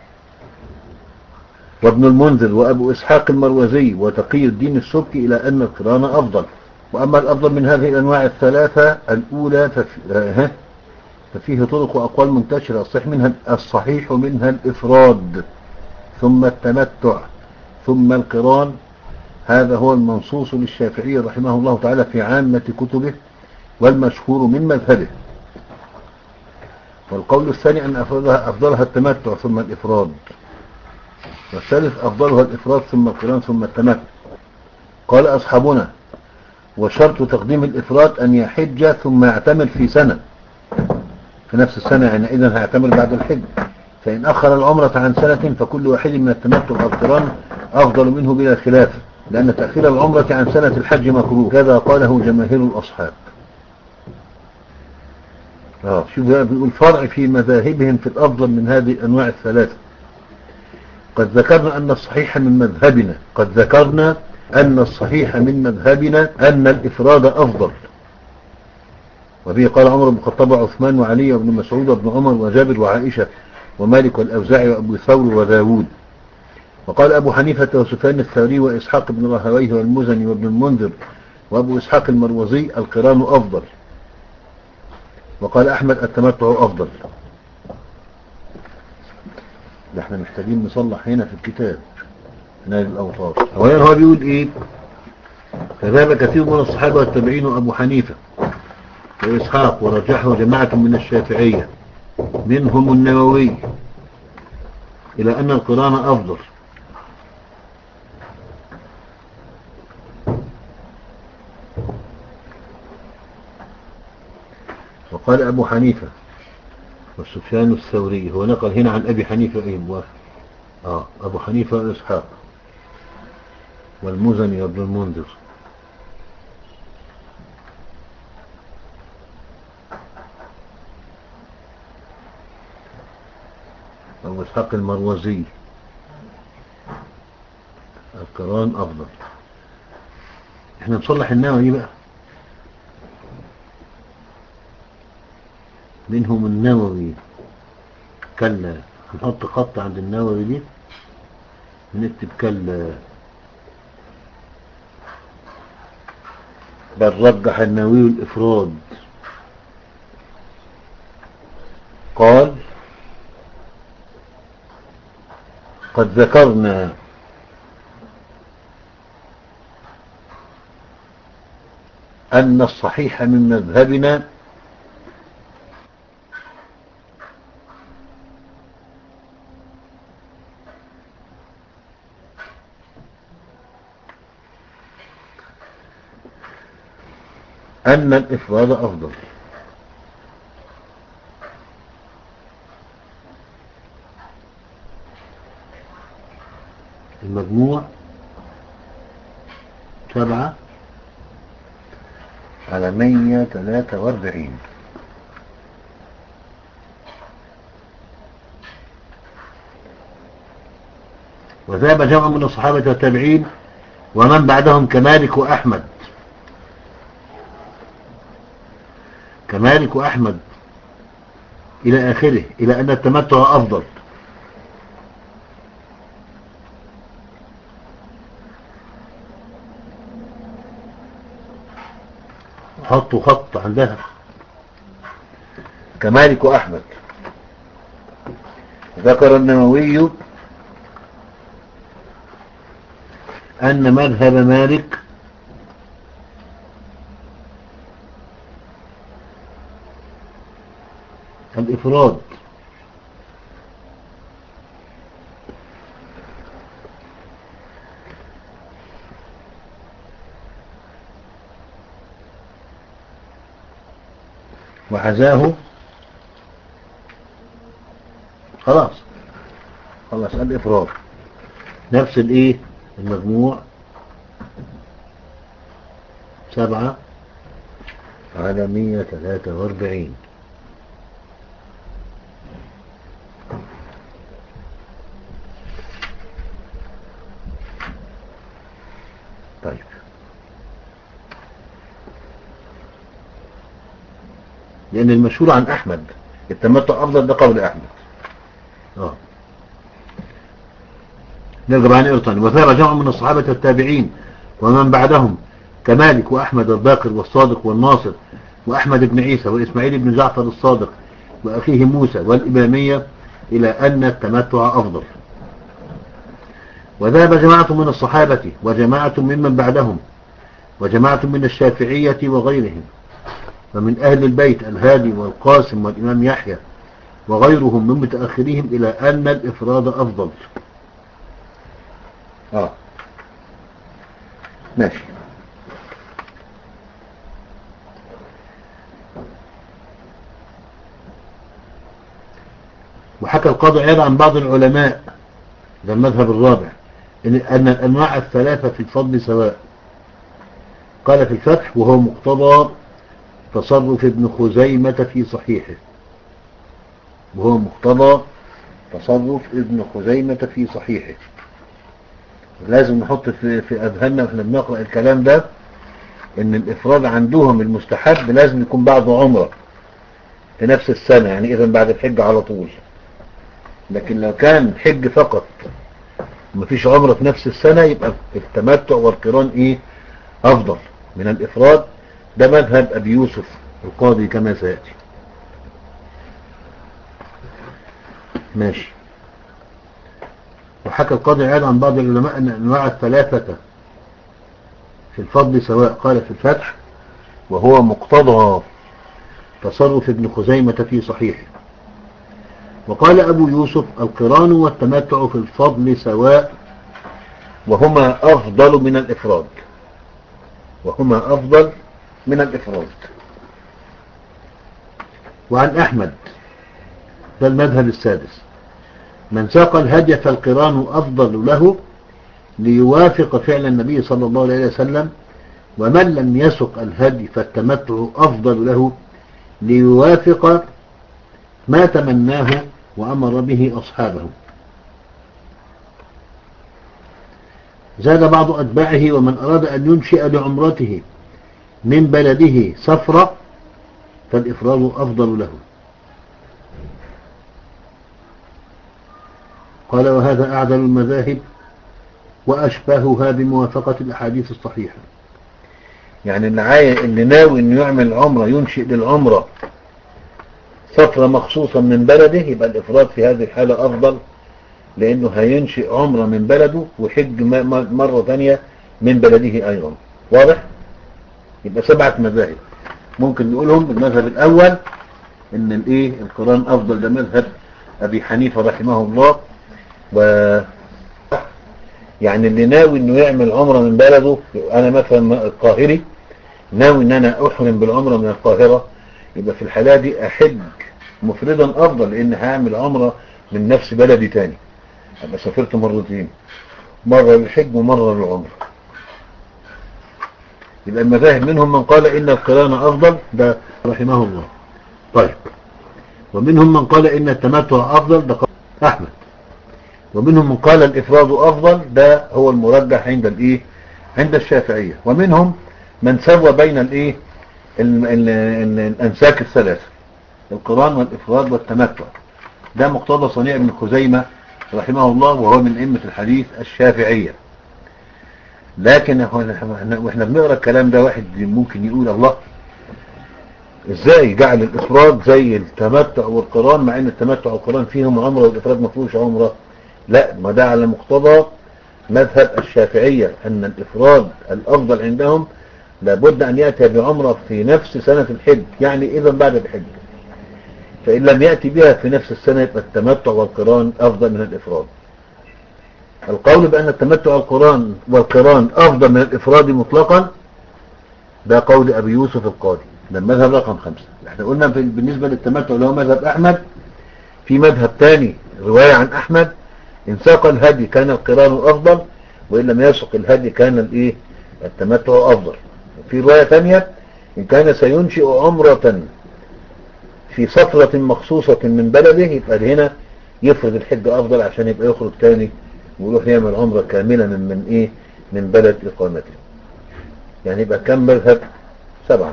وابن المنذر وأبو إسحاق المروزي وتقي الدين السبكي، إلى أن القران أفضل. وأما الأفضل من هذه الأنواع الثلاثة الأولى ففي ففيه طرق وأقوال منتشرة، الصحيح منها الصحيح منها الإفراد، ثم التمتع، ثم القران. هذا هو المنصوص للشافعي رحمه الله تعالى في عامة كتبه والمشهور من مذهبه. والقول الثاني أن أفضلها, أفضلها التمتع ثم الإفراد، والثالث أفضلها الإفراد ثم القران ثم التمتع. قال أصحابنا: وشرط تقديم الإفراد أن يحج ثم يعتمر في سنة، في نفس السنة، يعني إذن هيعتمر بعد الحج. فإن أخر العمرة عن سنة فكل واحد من التمتع أو القران أفضل منه بلا خلاف، لأن تأخير العمرة عن سنة الحج مكروه، كذا قاله جماهير الأصحاب. آه شوف بيقول فرع في مذاهبهم في الأفضل من هذه الأنواع الثلاثة. قد ذكرنا أن الصحيح من مذهبنا قد ذكرنا أن الصحيح من مذهبنا أن الإفراد أفضل، وبه قال عمر بن الخطاب وعثمان وعلي وابن مسعود وابن عمر وجابر وعائشة ومالك والأوزاعي وأبو ثور وداود. وقال أبو حنيفة وسفيان الثوري وإسحاق بن راهويه والمزني وابن المنذر وأبو إسحاق المروزي: القران أفضل. وقال أحمد: التمتع أفضل. احنا محتاجين نصلح هنا في الكتاب نادي الأوطار. أولا هو بيقول إيه: فذهب كثير من الصحابة والتابعين وأبو حنيفة وإسحاق، ورجحه جماعة من الشافعية منهم النووي، إلى أن القران أفضل. وقال أبو حنيفة والسفيان الثوري، هو نقل هنا عن أبي حنيفة إيه آه أبو حنيفة وإسحاق والمزني وابن المنذر. أبو إسحاق المروزي: القران أفضل. احنا نصلح النووي بقى، منهم النووي، كلا هنحط خط عند النووي دي نكتب كلا، بل رجح النووي الإفراد. قال: قد ذكرنا أن الصحيح من مذهبنا أن الإفراد أفضل. المجموع سبعة على مية ثلاثة واربعين. وذهب جمع من الصحابة والتابعين ومن بعدهم كمالك وأحمد كمالك وأحمد إلى آخره، إلى أن التمتع أفضل. حطوا خط عندها كمالك وأحمد. ذكر النووي أن مذهب مالك الإفراد، وحزاه خلاص خلاص الإفراد نفس الإيه المجموع سبعة على مية وثلاثة وأربعين. طيب لأن المشهور عن أحمد التمتع أفضل، ده قول أحمد. اه نرجع بقى نقرا تاني. وثاب جمع من الصحابة والتابعين ومن بعدهم كمالك وأحمد الباقر والصادق والناصر وأحمد بن عيسى وإسماعيل بن جعفر الصادق وأخيه موسى والإمامية إلى أن التمتع أفضل. وذهب جماعة من الصحابة وجماعة ممن بعدهم وجماعة من الشافعية وغيرهم ومن أهل البيت الهادي والقاسم والإمام يحيى وغيرهم من متأخرهم إلى أن الإفراد أفضل. آه ماشي. وحكى القاضي عياض عن بعض العلماء ده المذهب الرابع أن الأنواع الثلاثة في الفضل سواء. قال في الفتح وهو مقتضى تصرف ابن خزيمة في صحيحه، وهو مقتضى تصرف ابن خزيمة في صحيحه. لازم نحط في, في أذهاننا واحنا بنقرأ الكلام ده ان الإفراد عندهم المستحب لازم يكون بعد عمره في نفس السنة، يعني إذن بعد الحج على طول. لكن لو كان حج فقط مفيش عمره في نفس السنة يبقى التمتع والقران ايه أفضل من الإفراد. ده مذهب أبي يوسف القاضي كما سيأتي. ماشي. وحكى القاضي عياض عن بعض العلماء أن أنواع الثلاثة في الفضل سواء. قال في الفتح وهو مقتضى تصرف ابن خزيمة في صحيحه. وقال أبو يوسف القران والتمتع في الفضل سواء وهما أفضل من الإفراد، وهما أفضل من الإفراد. وعن أحمد ده المذهب السادس من ساق الهدي فالقران أفضل له ليوافق فعل النبي صلى الله عليه وسلم، ومن لم يسق الهدي فالتمتع أفضل له ليوافق ما تمناه وأمر به أصحابه. زاد بعض أتباعه ومن أراد أن ينشئ لعمرته من بلده سفرة فالإفراد أفضل له. قال وهذا أعدل المذاهب وأشبهها بموافقة الأحاديث الصحيحة. يعني اللي, اللي ناوي أنه يعمل عمرة ينشئ للعمرة سفرة مخصوصة من بلده يبقى الإفراد في هذه الحالة أفضل، لأنه هينشئ عمرة من بلده وحج مرة ثانية من بلده أيضا. واضح؟ يبقى سبعة مذاهب ممكن نقولهم. المذهب الأول إن الإيه القران أفضل، ده مذهب أبي حنيفة رحمه الله. و يعني اللي ناوي إنه يعمل عمرة من بلده، أنا مثلا القاهري ناوي إن أنا أحرم بالعمرة من القاهرة، يبقى في الحالة دي أحج مفردا أفضل، لأن هعمل عمرة من نفس بلدي تاني، أبقى سافرت مرتين، مرة للحج ومرة للعمرة. يبقى المذاهب منهم من قال إن القران أفضل، ده رحمه الله. طيب ومنهم من قال إن التمتع أفضل، ده قال أحمد. ومنهم من قال الإفراد أفضل، ده هو المرجح عند الإيه عند الشافعية. ومنهم من سوى بين الإيه ال ال ال الأنساك الثلاثة، القران والإفراد والتمتع. ده مقتضى صنيع ابن خزيمة رحمه الله، وهو من أئمة الحديث الشافعية. لكن واحنا بنقرأ الكلام ده واحد ممكن يقول الله ازاي جعل الإفراد زي التمتع والقران، مع ان التمتع والقران فيهم عمرة والإفراد ما فيهوش عمرة. لا، ما ده على مقتضى مذهب الشافعية ان الإفراد الأفضل عندهم لابد أن يأتي بعمرة في نفس سنة الحج، يعني إذا بعد الحج. فإن لم يأتي بها في نفس السنة يبقى التمتع والقران أفضل من الإفراد. القول بأن التمتع والقران والقران أفضل من الإفراد مطلقا ده قول أبي يوسف القاضي، ده المذهب رقم خمسة. احنا قلنا بالنسبة للتمتع اللي هو مذهب أحمد، في مذهب تاني رواية عن أحمد إن ساق الهدي كان القران أفضل، وإن لم يسق الهدي كان الإيه التمتع أفضل. في رواية تانية إن كان سينشئ عمرة في فترة مخصوصة من بلده يبقى هنا يفرض الحج أفضل عشان يبقى يخرج تاني ويروح يعمل عمرة كاملة من من إيه من بلد إقامته. يعني يبقى كم مذهب؟ سبعة.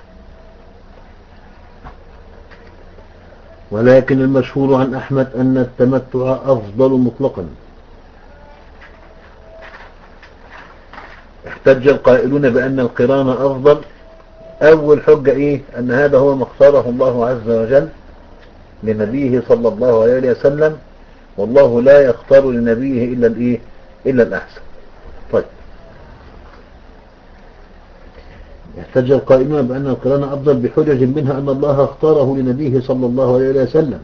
ولكن المشهور عن أحمد أن التمتع أفضل مطلقا. احتج القائلون بأن القران أفضل. أول حجة إيه؟ أن هذا هو ما اختاره الله عز وجل لنبيه صلى الله عليه وسلم، والله لا يختار لنبيه إلا الإيه؟ إلا الأحسن. طيب، احتج القائلون بأن القران أفضل بحجج منها أن الله اختاره لنبيه صلى الله عليه وسلم،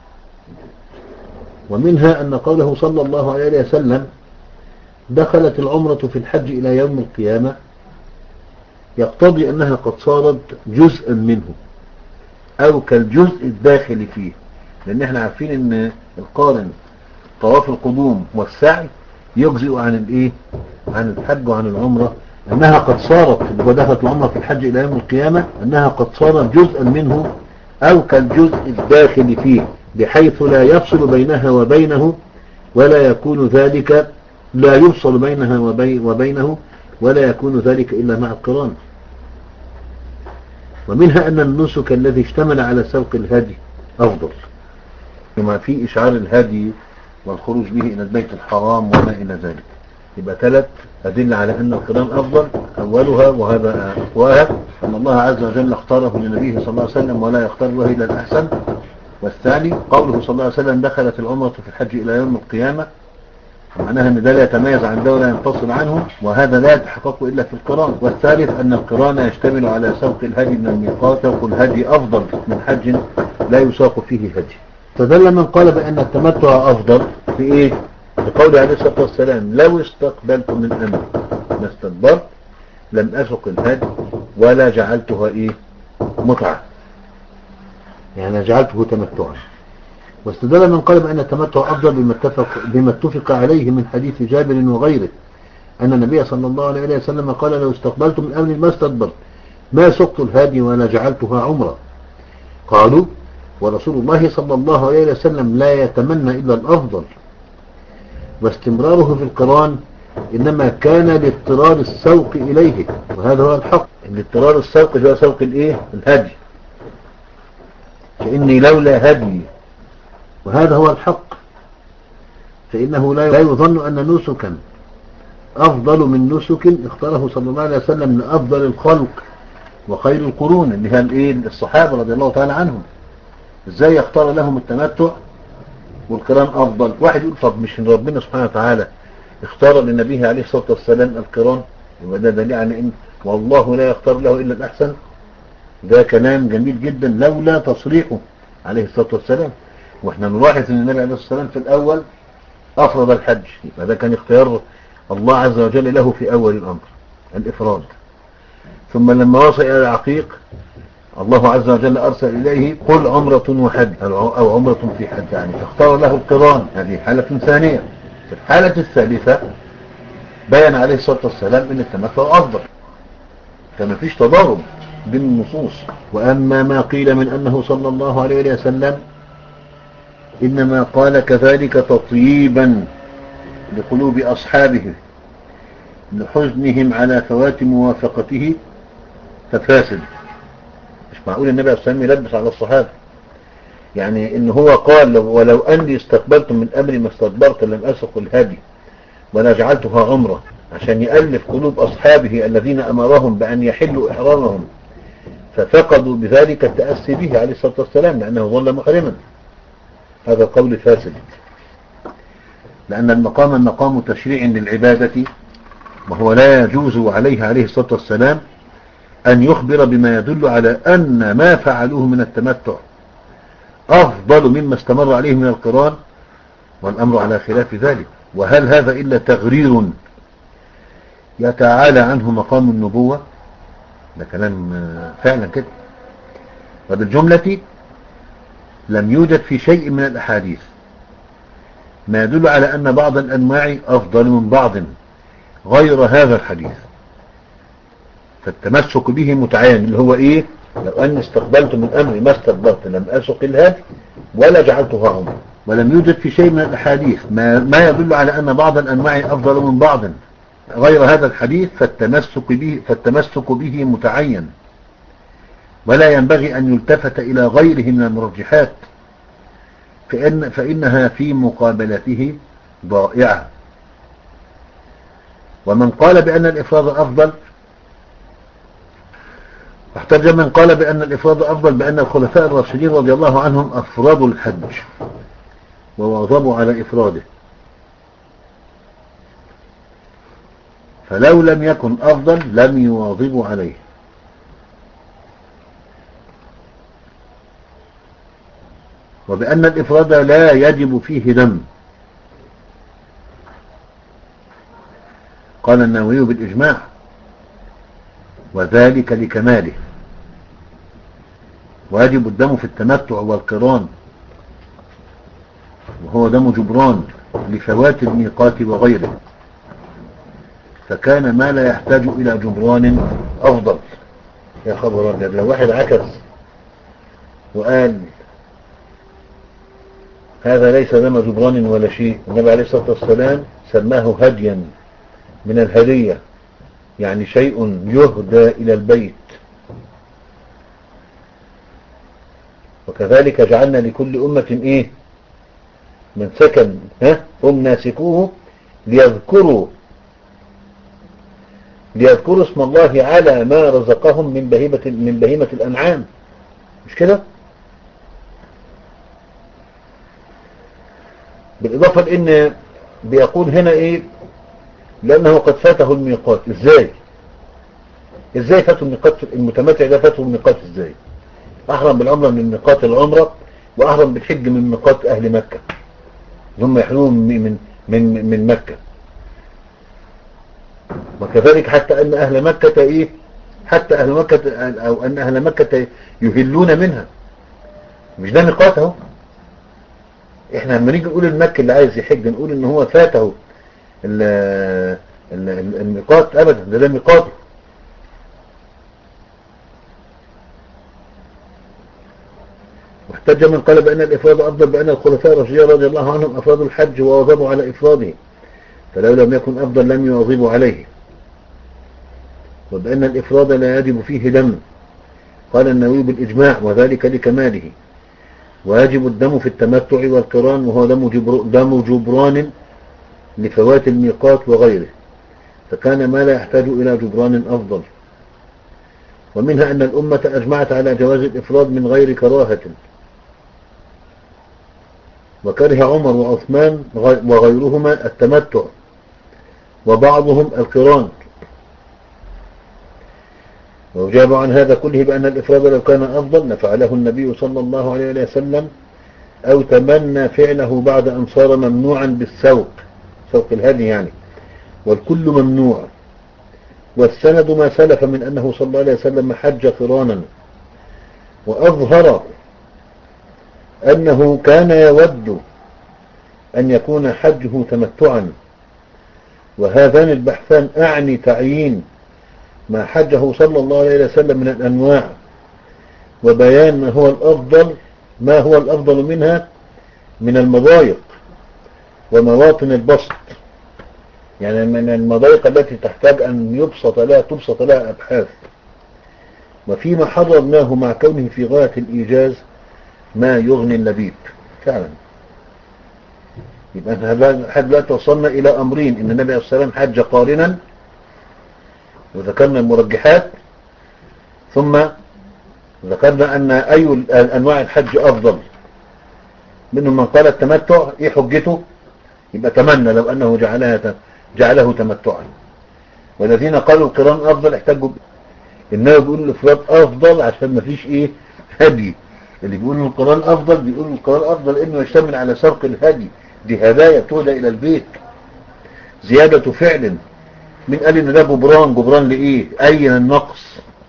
ومنها أن قوله صلى الله عليه وسلم دخلت العمرة في الحج إلى يوم القيامة يقتضي أنها قد صارت جزءا منه أو كالجزء الداخل فيه، لأن احنا عارفين أن القارن طواف القدوم والسعي يجزئ عن الإيه؟ عن الحج وعن العمرة، أنها قد صارت ودخلت العمرة في الحج إلى يوم القيامة أنها قد صارت جزءا منه أو كالجزء الداخل فيه، بحيث لا يفصل بينها وبينه ولا يكون ذلك لا يفصل بينها وبينه ولا يكون ذلك إلا مع القران. ومنها أن النسك الذي اشتمل على سوق الهدي أفضل، كما في إشعار الهدي والخروج به إلى البيت الحرام وما إلى ذلك. يبقى ثلاث أدلة على أن القران أفضل. أولها وهذا أقواها أن الله عز وجل اختاره لنبيه صلى الله عليه وسلم ولا يختار له إلا الأحسن. والثاني قوله صلى الله عليه وسلم دخلت العمرة في الحج إلى يوم القيامة، معناها أن ده لا يتميز عن ده ولا ينفصل عنه، وهذا لا يتحقق إلا في القران. والثالث أن القران يشتمل على سوق الهدي من الميقات، سوق الهدي أفضل من حج لا يساق فيه هدي. فدل من قال بأن التمتع أفضل في إيه؟ بقول عليه الصلاة والسلام لو استقبلت من أمري ما استدبرت لم أسق الهدي ولا جعلتها إيه؟ متعة، يعني جعلته تمتعا. واستدل من قال بأن التمتع أفضل بما اتفق, بما اتفق عليه من حديث جابر وغيره أن النبي صلى الله عليه وسلم قال لو استقبلت من أمري ما استدبرت ما سقت الهادي ولا جعلتها عمرة. قالوا ورسول الله صلى الله عليه وسلم لا يتمنى إلا الأفضل، واستمراره في القران إنما كان لاضطرار السوق إليه، وهذا هو الحق. الاضطرار السوق هو سوق الإيه؟ الهدي، فإني لولا هدي، وهذا هو الحق، فإنه لا يظن أن نسكا أفضل من نسك اختاره صلى الله عليه وسلم لأفضل الخلق وخير القرون اللي هي الصحابة رضي الله تعالى عنهم. ازاي يختار لهم التمتع والقران أفضل؟ واحد يقول طب مش ربنا سبحانه وتعالى اختار لنبيه عليه الصلاة والسلام القران، يبقى ده دليل على ان والله لا يختار له إلا الأحسن. ده كلام جميل جدا لولا تصريحه عليه الصلاة والسلام. واحنا نلاحظ ان النبي عليه الصلاة والسلام في الأول أفرض الحج، يبقى ده كان اختيار الله عز وجل له في أول الأمر الإفراد. ثم لما وصل إلى العقيق الله عز وجل أرسل إليه قل عمرة وحج أو عمرة في حج، يعني فاختار له القران. هذه حالة ثانية. في الحالة الثالثة بيّن عليه الصلاة والسلام أن التمتع أفضل، فما فيش تضارب بين النصوص. وأما ما قيل من أنه صلى الله عليه وسلم إنما قال كذلك تطييبا لقلوب أصحابه لحزنهم على فوات موافقته ففاسد. مش معقول النبي عليه الصلاة والسلام يلبس على الصحابة، يعني إن هو قال ولو أني استقبلت من أمري ما استدبرت لم أسق الهدي ولا جعلتها عمرة، عشان يألف قلوب أصحابه الذين أمرهم بأن يحلوا إحرامهم ففقدوا بذلك التأسي به عليه الصلاة والسلام لأنه ظل محرما. هذا القول فاسد، لأن المقام مقام تشريع للعبادة، وهو لا يجوز عليه عليه الصلاة والسلام أن يخبر بما يدل على أن ما فعلوه من التمتع أفضل مما استمر عليه من القران، والأمر على خلاف ذلك. وهل هذا إلا تغرير يتعالى عنه مقام النبوة؟ ده كلام فعلا كده. وبالجملة لم يوجد في شيء من الأحاديث ما يدل على أن بعض الأنواع أفضل من بعض غير هذا الحديث. فالتمسك به متعين اللي هو ايه؟ لو ان استقبلت من امري ما استدبرت لم اسق الهدي ولا جعلته عمر. ولم يوجد في شيء من الاحاديث ما, ما يدل على ان بعض الانواع افضل من بعض غير هذا الحديث، فالتمسك به, فالتمسك به متعين، ولا ينبغي ان يلتفت الى غيره من المرجحات، فإن فإنها في مقابلته ضائعة. ومن قال بأن الإفراد أفضل، احتج من قال بأن الإفراد أفضل بأن الخلفاء الراشدين رضي الله عنهم أفرادوا الحج وواظبوا على إفراده، فلو لم يكن أفضل لم يواظبوا عليه. وبأن الإفراد لا يجب فيه دم، قال النووي بالإجماع وذلك لكماله، ويجب الدم في التمتع والقران وهو دم جبران لفوات الميقات وغيره، فكان ما لا يحتاج إلى جبران أفضل. يا خبر أبيض، لو واحد عكس وقال هذا ليس دم جبران ولا شيء، النبي عليه الصلاة والسلام سماه هديا من الهدية، يعني شيء يهدى إلى البيت، وكذلك جعلنا لكل أمة إيه من سكن ها هم ناسكوه ليذكروا ليذكروا اسم الله على ما رزقهم من بهيمة من بهيمة الأنعام، مش كده؟ بالإضافة لأن بيقول هنا إيه؟ لأنه قد فاته الميقات. إزاي؟ إزاي فاته الميقات؟ المتمتع ده فاته الميقات إزاي؟ أحرم بالعمرة من ميقات العمرة، وأحرم بالحج من ميقات أهل مكة، هم يحرمون من من من مكة. وكذلك حتى أن أهل مكة إيه؟ حتى أهل مكة أو أن أهل مكة يهلون منها، مش ده ميقاته. إحنا لما نيجي نقول المكي اللي عايز يحج نقول إن هو فاته الميقات؟ أبدا، ده ده ميقاته. واحتج من قال بأن الإفراد أفضل بأن الخلفاء الراشدين رضي الله عنهم أفرادوا الحج وواظبوا على إفراده، فلو لم يكن أفضل لم يواظبوا عليه. وبأن الإفراد لا يجب فيه دم، قال النووي بالإجماع وذلك لكماله، ويجب الدم في التمتع والقران وهو دم, جبر دم جبران لفوات الميقات وغيره، فكان ما لا يحتاج إلى جبران أفضل. ومنها أن الأمة أجمعت على جواز الإفراد من غير كراهة، وكره عمر وعثمان وغيرهما التمتع وبعضهم القران، وأجاب عن هذا كله بأن الإفراد لو كان أفضل لفعله النبي صلى الله عليه وسلم أو تمنى فعله بعد أن صار ممنوعا بالسوق، سوق الهدي يعني، والكل ممنوع. والسند ما سلف من أنه صلى الله عليه وسلم حج قرانا، وأظهر أنه كان يود أن يكون حجه تمتعا، وهذان البحثان أعني تعيين ما حجه صلى الله عليه وسلم من الأنواع، وبيان ما هو الأفضل ما هو الأفضل منها من المضايق ومواطن البسط، يعني من المضايق التي تحتاج أن يبسط لها تبسط لها أبحاث. وفيما حرمناه مع كونه في غاية الإيجاز ما يغني اللبيب فعلا. يبقى لحد دلوقتي وصلنا إلى أمرين: إن النبي عليه الصلاة والسلام حج قارنا وذكرنا المرجحات، ثم ذكرنا أن أي أنواع الحج أفضل. منهم من قال التمتع، إيه حجته؟ يبقى تمنى لو أنه جعلها جعله تمتعا. والذين قالوا القران أفضل احتجوا إنه بيقولوا الإفراد أفضل عشان ما فيش إيه هدي. اللي بيقولوا القران أفضل بيقولوا القران أفضل إنه يشتمل على سرق الهدي، دي هدايا تهدى إلى البيت، زيادة فعل. من قال إن ده جبران؟ جبران لإيه؟ أين النقص؟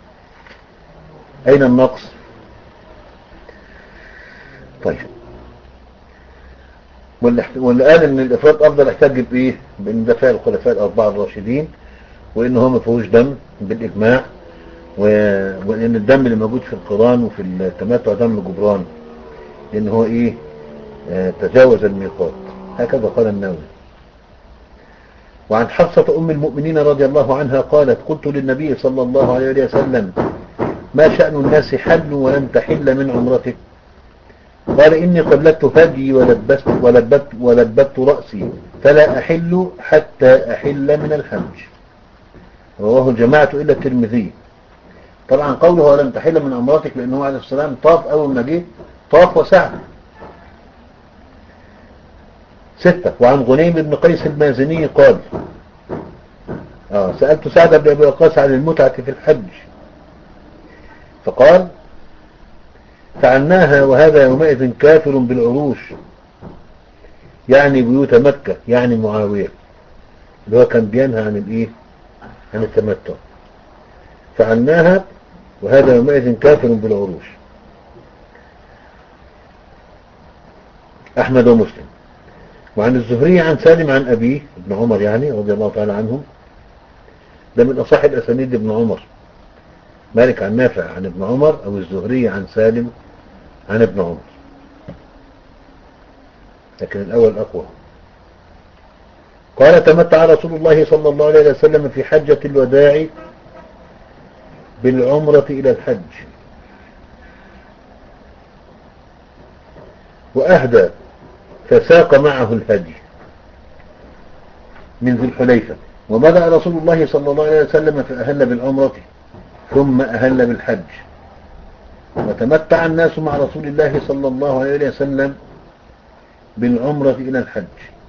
أين النقص؟ طيب، واللي قال ان الافراد افضل احتج بايه؟ بان ده فعل الخلفاء الاربعه الراشدين، وان هو ما فيهوش دم بالاجماع، ولأن الدم اللي موجود في القران وفي التمتع دم جبران، لأن هو إيه آه تجاوز الميقات، هكذا قال النووي. وعن حفصة أم المؤمنين رضي الله عنها قالت: قلت للنبي صلى الله عليه وسلم: ما شأن الناس حلوا ولم تحل من عمرته؟ قال: إني قلدت هدي ولبست, ولبت ولبت رأسي فلا أحل حتى أحل من الحج. رواه الجماعة إلا الترمذي. طبعا قوله ولم تحل من عمرتك لأنه عليه السلام طاف أول ما جه، طاف وسعى. ستة. وعن غنيم بن قيس المازني قال: آه سألت سعد بن أبي وقاص عن المتعة في الحج فقال: فعلناها وهذا يومئذ كافر بالعروش، يعني بيوت مكة، يعني معاوية اللي هو كان بينهى عن الايه عن التمتع. فعلناها وهذا يومئذ كافر بالعروش. أحمد ومسلم. وعن الزهري عن سالم عن أبيه ابن عمر يعني رضي الله تعالى عنهم، ده من أصح الأسانيد ابن عمر، مالك عن نافع عن ابن عمر أو الزهري عن سالم عن ابن عمر، لكن الأول أقوى. قال: تمتع رسول الله صلى الله عليه وسلم في حجة الوداع بالعمرة إلى الحج، وأهدى فساق معه الهدي من ذي الحليفة. وبدأ رسول الله صلى الله عليه وسلم فأهل بالعمرة ثم أهل بالحج، وتمتع الناس مع رسول الله صلى الله عليه وسلم بالعمرة إلى الحج.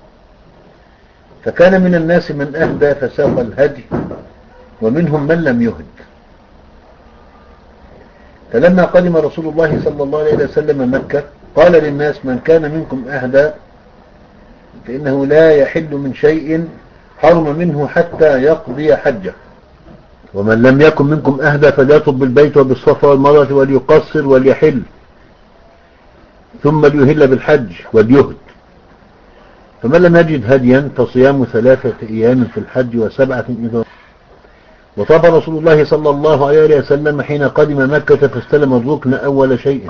فكان من الناس من أهدى فساق الهدي، ومنهم من لم يهد. فلما قدم رسول الله صلى الله عليه وسلم مكة قال للناس: من كان منكم أهدى فإنه لا يحل من شيء حرم منه حتى يقضي حجه، ومن لم يكن منكم أهدى فليطب بالبيت وبالصفا والمروة وليقصر وليحل، ثم ليهل بالحج وليهد. فمن لم يجد هديا فصيام ثلاثة أيام في الحج وسبعة إذا. وطاف رسول الله صلى الله عليه وسلم حين قدم مكة فاستلم الركن أول شيء،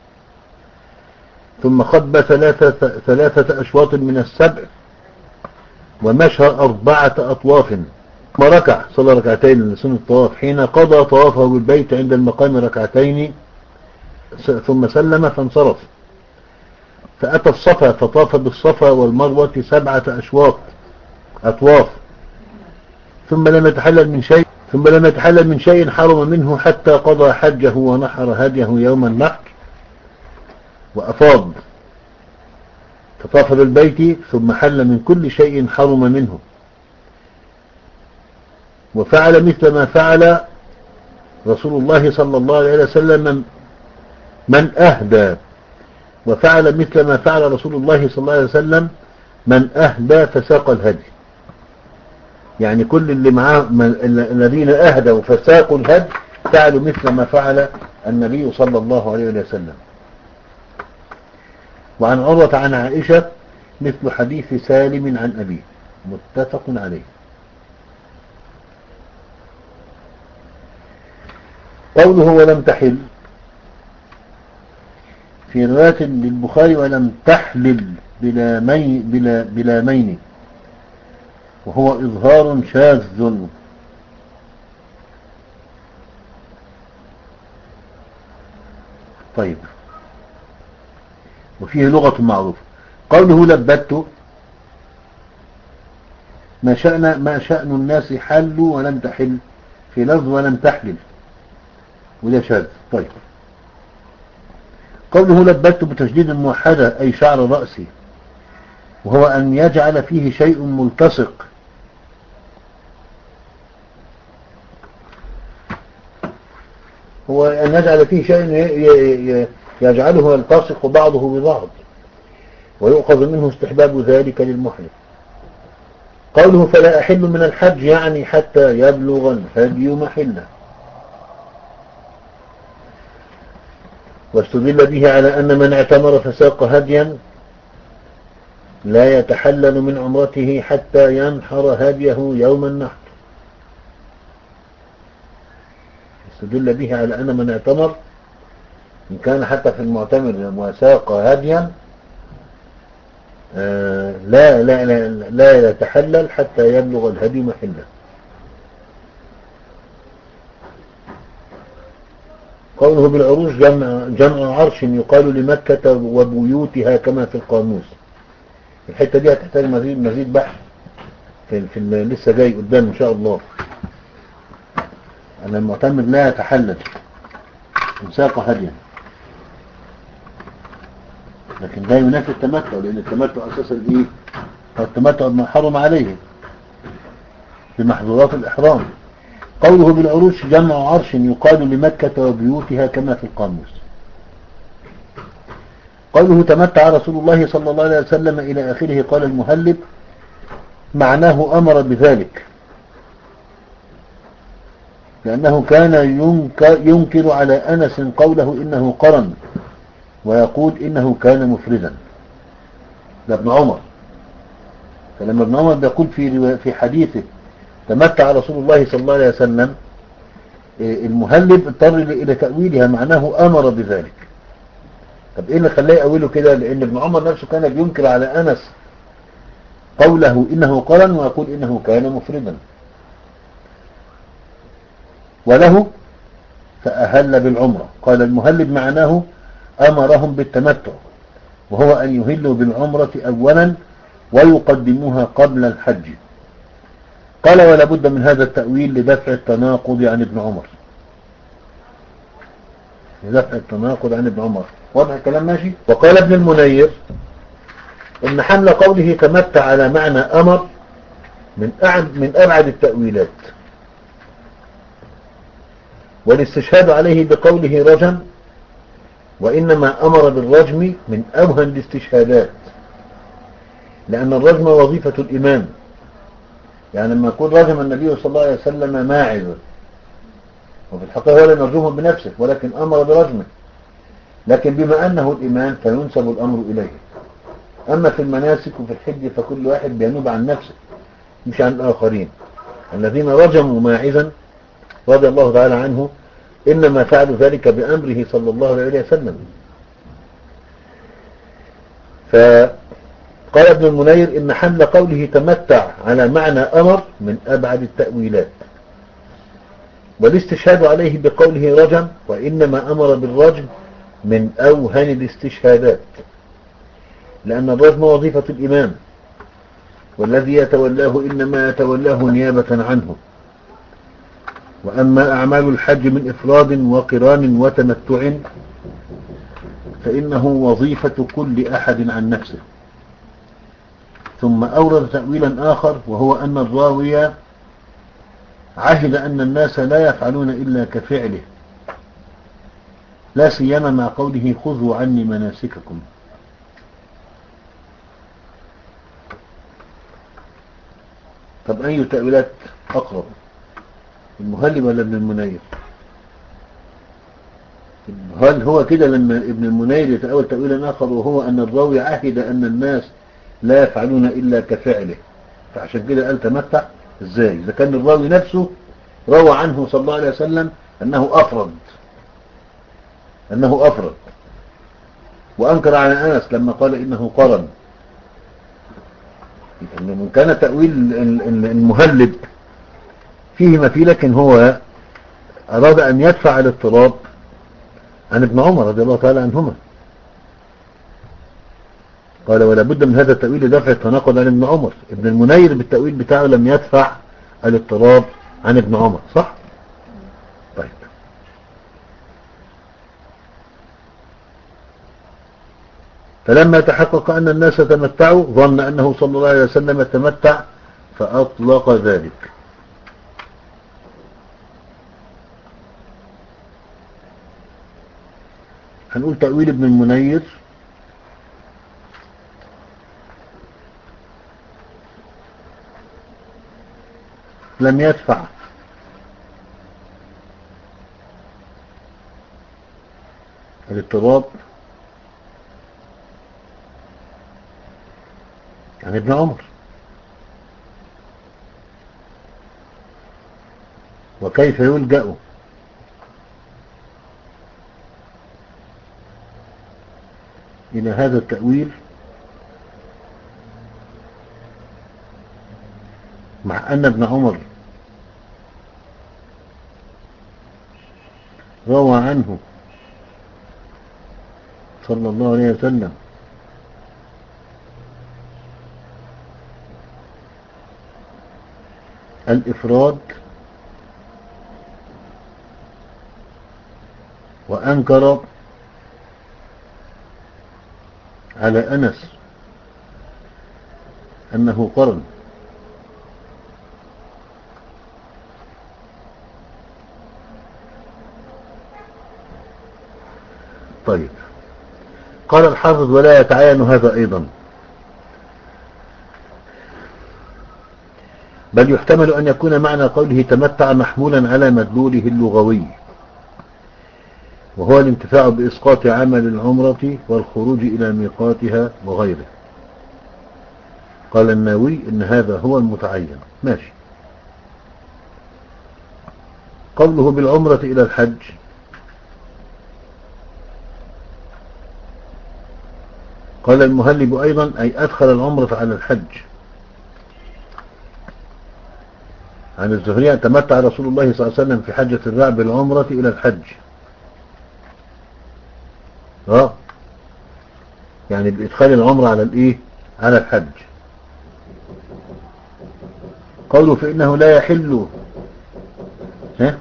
ثم خطب ثلاثة, ثلاثة أشواط من السبع، ومشى أربعة أطواف، ثم ركع صلى ركعتين لسنة الطواف. حين قضى طوافه بالبيت عند المقام ركعتين ثم سلم فانصرف، فأتى الصفا فطاف بالصفا والمروة سبعة أشواط أطواف، ثم لم يتحلل من شيء ثم لم يتحلل من شيء حرم منه حتى قضى حجه ونحر هديه يوم النحر وأفاض، فطاف بالبيت ثم حل من كل شيء حرم منه، وفعل مثل ما فعل رسول الله صلى الله عليه وسلم من أهدى وفعل مثل ما فعل رسول الله صلى الله عليه وسلم من أهدى فساق الهدي. يعني كل اللي معاه الذين أهدوا فساقوا الهدي فعلوا مثل ما فعل النبي صلى الله عليه وسلم. وعن عروة عن عائشة مثل حديث سالم عن أبيه، متفق عليه. قوله ولم تحل في رواية للبخاري: ولم تحلل بلا مي بلا بلا مين، وهو إظهار شاذ. طيب، وفيه لغة معروفة. قوله لبت: ما شأن ما شأن الناس حلوا ولم تحل، في لفظ ولم تحلل، وده شاذ. طيب، قوله لبت بتشديد الموحدة أي شعر رأسي، وهو أن يجعل فيه شيء ملتصق، هو أن يجعل فيه شيء يجعله يلتصق بعضه ببعض، ويؤخذ منه استحباب ذلك للمحرم. قوله فلا أحل من الحج يعني حتى يبلغ الهدي محله، واستدل به على أن من اعتمر فساق هديا لا يتحلل من عمرته حتى ينحر هديه يوم النحر. استدل به على أن من اعتمر إن كان حتى في المعتمر وساق هديا لا لا لا لا يتحلل حتى يبلغ الهدي محله. قوله بالعروش جمع, جمع عرش يقال لمكة وبيوتها كما في القاموس. الحتة دي هتحتاج مزيد مزيد بحث في, في لسه جاي قدام إن شاء الله. أن المعتمر لا يتحلل إن ساق هديا، لكن ده ينافي التمتع، لأن التمتع أساسا إيه؟ التمتع ما حرم عليه بمحظورات الإحرام. قوله بالعروش جمع عرش يقال لمكة وبيوتها كما في القاموس. قوله تمتع رسول الله صلى الله عليه وسلم إلى آخره قال المهلب معناه أمر بذلك، لأنه كان ينكر على أنس قوله إنه قرن ويقول إنه كان مفردا. ده ابن عمر. فلما ابن عمر بيقول في في حديثه تمتع رسول الله صلى الله عليه وسلم، المهلب اضطر إلى تأويلها معناه أمر بذلك. طب إيه اللي خلاه يأوله كده؟ لأن ابن عمر نفسه كان بينكر على أنس قوله إنه قرن ويقول إنه كان مفردا. وله فأهل بالعمرة. قال المهلب معناه أمرهم بالتمتع، وهو أن يهلوا بالعمرة أولا ويقدموها قبل الحج. قال ولا بد من هذا التأويل لدفع التناقض عن ابن عمر، لدفع التناقض عن ابن عمر. واضح الكلام ماشي؟ وقال ابن المنير إن حمل قوله تمتع على معنى أمر من أعد من أبعد التأويلات، والاستشهاد عليه بقوله رجم وإنما أمر بالرجم من أوهن الاستشهادات، لأن الرجم وظيفة الإمام. يعني لما يكون رجم النبي صلى الله عليه وسلم ماعز، وفي الحقيقة هو لم يرجمه بنفسه ولكن أمر برجمه، لكن بما أنه الإمام فينسب الأمر إليه. أما في المناسك وفي الحج فكل واحد بينوب عن نفسه مش عن الآخرين. الذين رجموا ماعزا رضي الله تعالى عنه إنما فعلوا ذلك بأمره صلى الله عليه وسلم. فقال ابن المنير إن حمل قوله تمتع على معنى أمر من أبعد التأويلات، والاستشهاد عليه بقوله رجم وإنما أمر بالرجم من أوهن الاستشهادات، لأن الرجم وظيفة الإمام، والذي يتولاه إنما يتولاه نيابة عنه. وأما أعمال الحج من إفراد وقران وتمتع فإنه وظيفة كل أحد عن نفسه. ثم أورد تأويلا آخر، وهو أن الراوي عهد أن الناس لا يفعلون إلا كفعله، لا سيما مع قوله خذوا عني مناسككم. طب أي تأويلات أقرب، المهلب ولا ابن المنير؟ هل هو كده لما ابن المنير يتأول تأويلا آخر وهو أن الراوي عهد أن الناس لا يفعلون إلا كفعله، فعشان كده قال تمتع؟ ازاي إذا كان الراوي نفسه روى عنه صلى الله عليه وسلم أنه أفرد أنه أفرد وأنكر على أنس لما قال إنه قرن. من كان تأويل المهلب فيه ما فيه، لكن هو أراد أن يدفع الاضطراب عن ابن عمر رضي الله تعالى عنهما. قال ولا بد من هذا التأويل لدفع التناقض عن ابن عمر. ابن المنير بالتأويل بتاعه لم يدفع الاضطراب عن ابن عمر، صح؟ طيب. فلما تحقق أن الناس تمتعوا ظن أنه صلى الله عليه وسلم تمتع فأطلق ذلك. هنقول تأويل ابن المنير لم يدفع الاضطراب عن ابن عمر. وكيف يلجأ إلى هذا التأويل، مع أن ابن عمر روى عنه صلى الله عليه وسلم الإفراد، وأنكر على أنس أنه قرن. طيب، قال الحافظ: ولا يتعين هذا أيضا، بل يحتمل أن يكون معنى قوله تمتع محمولا على مدلوله اللغوي، وهو الانتفاع بإسقاط عمل العمرة والخروج إلى ميقاتها وغيره. قال النووي إن هذا هو المتعين. ماشي. قوله بالعمرة إلى الحج، قال المهلب أيضا: أي أدخل العمرة على الحج. عن الزهري: تمتع رسول الله صلى الله عليه وسلم في حجة الرعب بالعمرة إلى الحج. اه يعني بإدخال العمرة على الإيه؟ على الحج. قوله فإنه لا يحل ها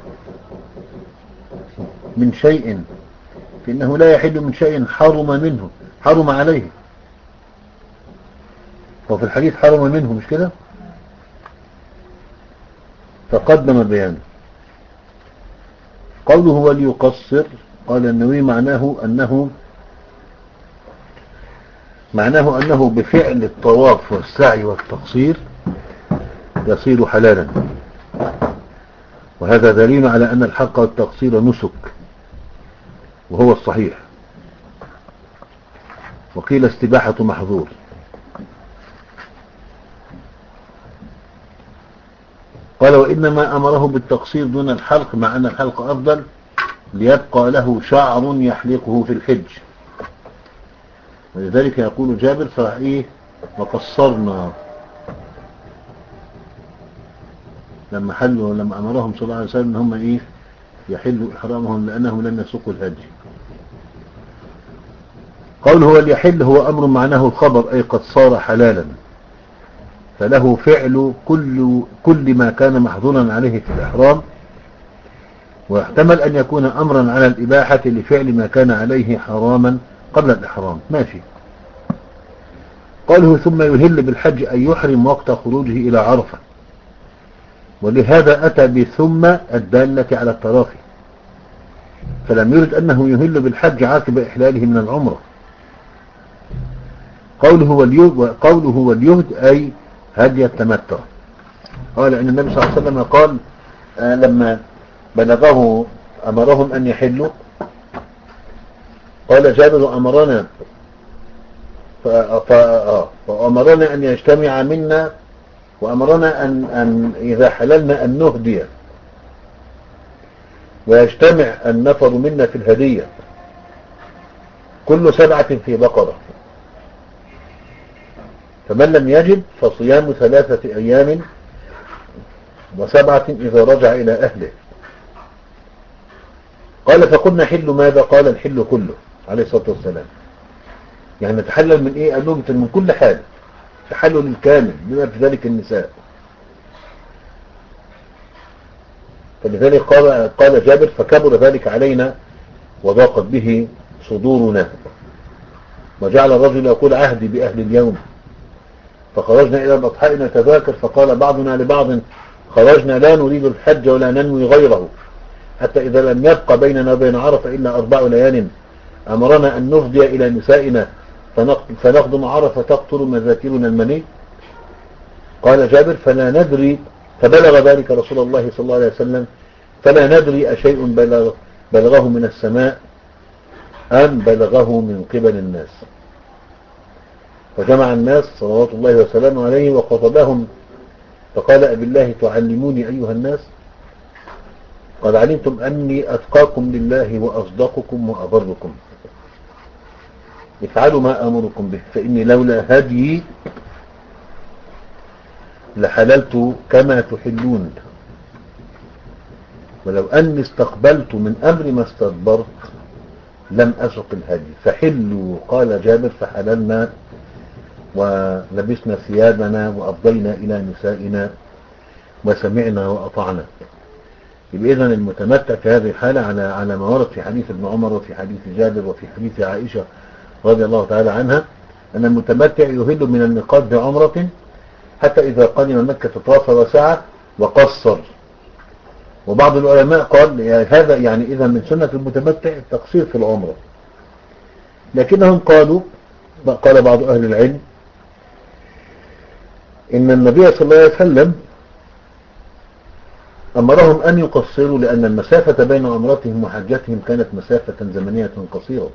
من شيء فإنه لا يحل من شيء حرم منه حرم عليه، وفي الحديث حرم منه، مش كده؟ تقدم بيانه. قوله وليقصر، قال النووي معناه أنه معناه أنه بفعل الطواف والسعي والتقصير يصير حلالا، وهذا دليل على أن الحق والتقصير نسك، وهو الصحيح. وقيل استباحة محظور. قال وإنما أمره بالتقصير دون الحلق، مع أن الحلق أفضل، ليبقى له شعر يحلقه في الحج. ولذلك يقول جابر: فإيه وقصرنا، لما حلوا لما أمرهم صلى الله عليه وسلم ان هم إيه يحلوا إحرامهم لأنهم لم يسوقوا الهدي. قوله وليحل هو أمر معناه الخبر، أي قد صار حلالا، فله فعل كل كل ما كان محظورا عليه في الإحرام، ويحتمل أن يكون أمرا على الإباحة لفعل ما كان عليه حراما قبل الإحرام. ماشي. قوله ثم يهل بالحج، أي يحرم وقت خروجه إلى عرفة، ولهذا أتى بثم الدالة على التراخي، فلم يرد أنه يهل بالحج عقب إحلاله من العمرة. قوله واليهد, قوله واليهد أي هدي التمتع. قال إن النبي صلى الله عليه وسلم قال آه لما بلغه أمرهم أن يحلوا، قال جابر أمرنا فأمرنا أن يجتمع منا، وأمرنا أن, أن إذا حللنا أن نهدي، ويجتمع النفر منا في الهدية كل سبعة في بقرة، فمن لم يجد فصيام ثلاثة أيام وسبعة إذا رجع إلى أهله. قال فقلنا حل ماذا؟ قال الحل كله عليه الصلاة والسلام. يعني نتحلل من إيه؟ قال لهم من كل حال، تحلل الكامل بما في ذلك النساء. فلذلك قال, قال جابر فكبر ذلك علينا وضاقت به صدورنا، وجعل الرجل يقول عهدي بأهل اليوم، فخرجنا إلى الأضحاء نتذاكر، فقال بعضنا لبعض خرجنا لا نريد الحج ولا ننوي غيره، حتى إذا لم يبقى بيننا وبين عرفة إلا أربع ليال أمرنا أن نفضي إلى نسائنا فنخدم عرفة تقتل مذاكرنا المني. قال جابر فلا ندري، فبلغ ذلك رسول الله صلى الله عليه وسلم، فلا ندري أشيء بلغ بلغه من السماء أم بلغه من قبل الناس. فجمع الناس صلوات الله وسلامه عليه وخطبهم فقال أبي الله تعلموني أيها الناس؟ قد علمتم أني أتقاكم لله وأصدقكم وأبركم. افعلوا ما أمركم به فإني لولا هدي لحللت كما تحلون ولو أني استقبلت من أمر ما استدبرت لم أسق الهدي فحلوا قال جابر فحللنا ولبسنا ثيابنا وأفضينا إلى نسائنا وسمعنا وأطعنا. يبقى إذن المتمتع في هذه الحالة على على ما ورد في حديث ابن عمر وفي حديث جابر وفي حديث عائشة رضي الله تعالى عنها أن المتمتع يهل من الميقات بعمرة حتى إذا قدم مكة طاف وسعى وقصر. وبعض العلماء قال يعني هذا يعني إذا من سنة المتمتع التقصير في العمرة، لكنهم قالوا قال بعض أهل العلم إن النبي صلى الله عليه وسلم أمرهم أن يقصروا لأن المسافة بين عمرتهم وحجتهم كانت مسافة زمنية قصيرة،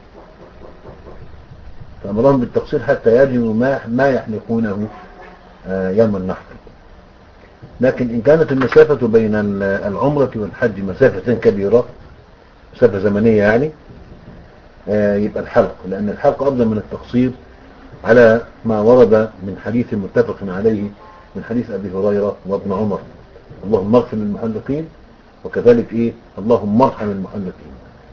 فأمرهم بالتقصير حتى يجدوا ما ما يحلقونه يوم النحر. لكن إن كانت المسافة بين العمرة والحج مسافة كبيرة مسافة زمنية يعني يبقى الحلق، لأن الحلق أفضل من التقصير على ما ورد من حديث متفق عليه من حديث أبي هريرة وابن عمر اللهم اغفر للمحلقين وكذلك إيه اللهم ارحم المحلقين.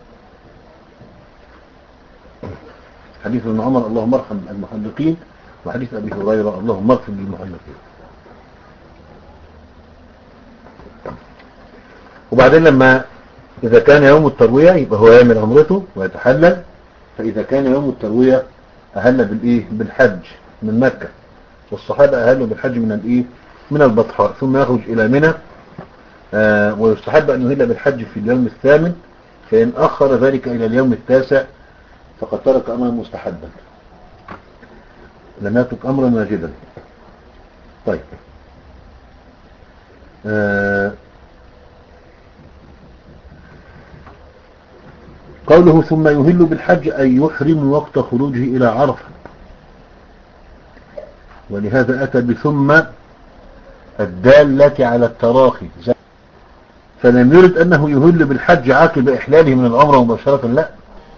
حديث ابن عمر اللهم ارحم المحلقين وحديث أبي هريرة اللهم اغفر للمحلقين. وبعدين لما إذا كان يوم التروية يبقى هو يعمل عمرته ويتحلل، فإذا كان يوم التروية أهل بالإيه بالحج من مكة، والصحابة أهلوا بالحج من الإيه من البطحاء ثم يخرج إلى منى. آه ويستحب أن يهل بالحج في اليوم الثامن، فإن أخر ذلك إلى اليوم التاسع فقد ترك أمرا مستحبا لم يترك أمرا واجبا. طيب آه قوله ثم يهل بالحج أي يحرم وقت خروجه إلى عرفة، ولهذا أتى بثم الدالة على التراخي، فلم يرد أنه يهل بالحج عقب إحلاله من العمرة مباشرة، لا.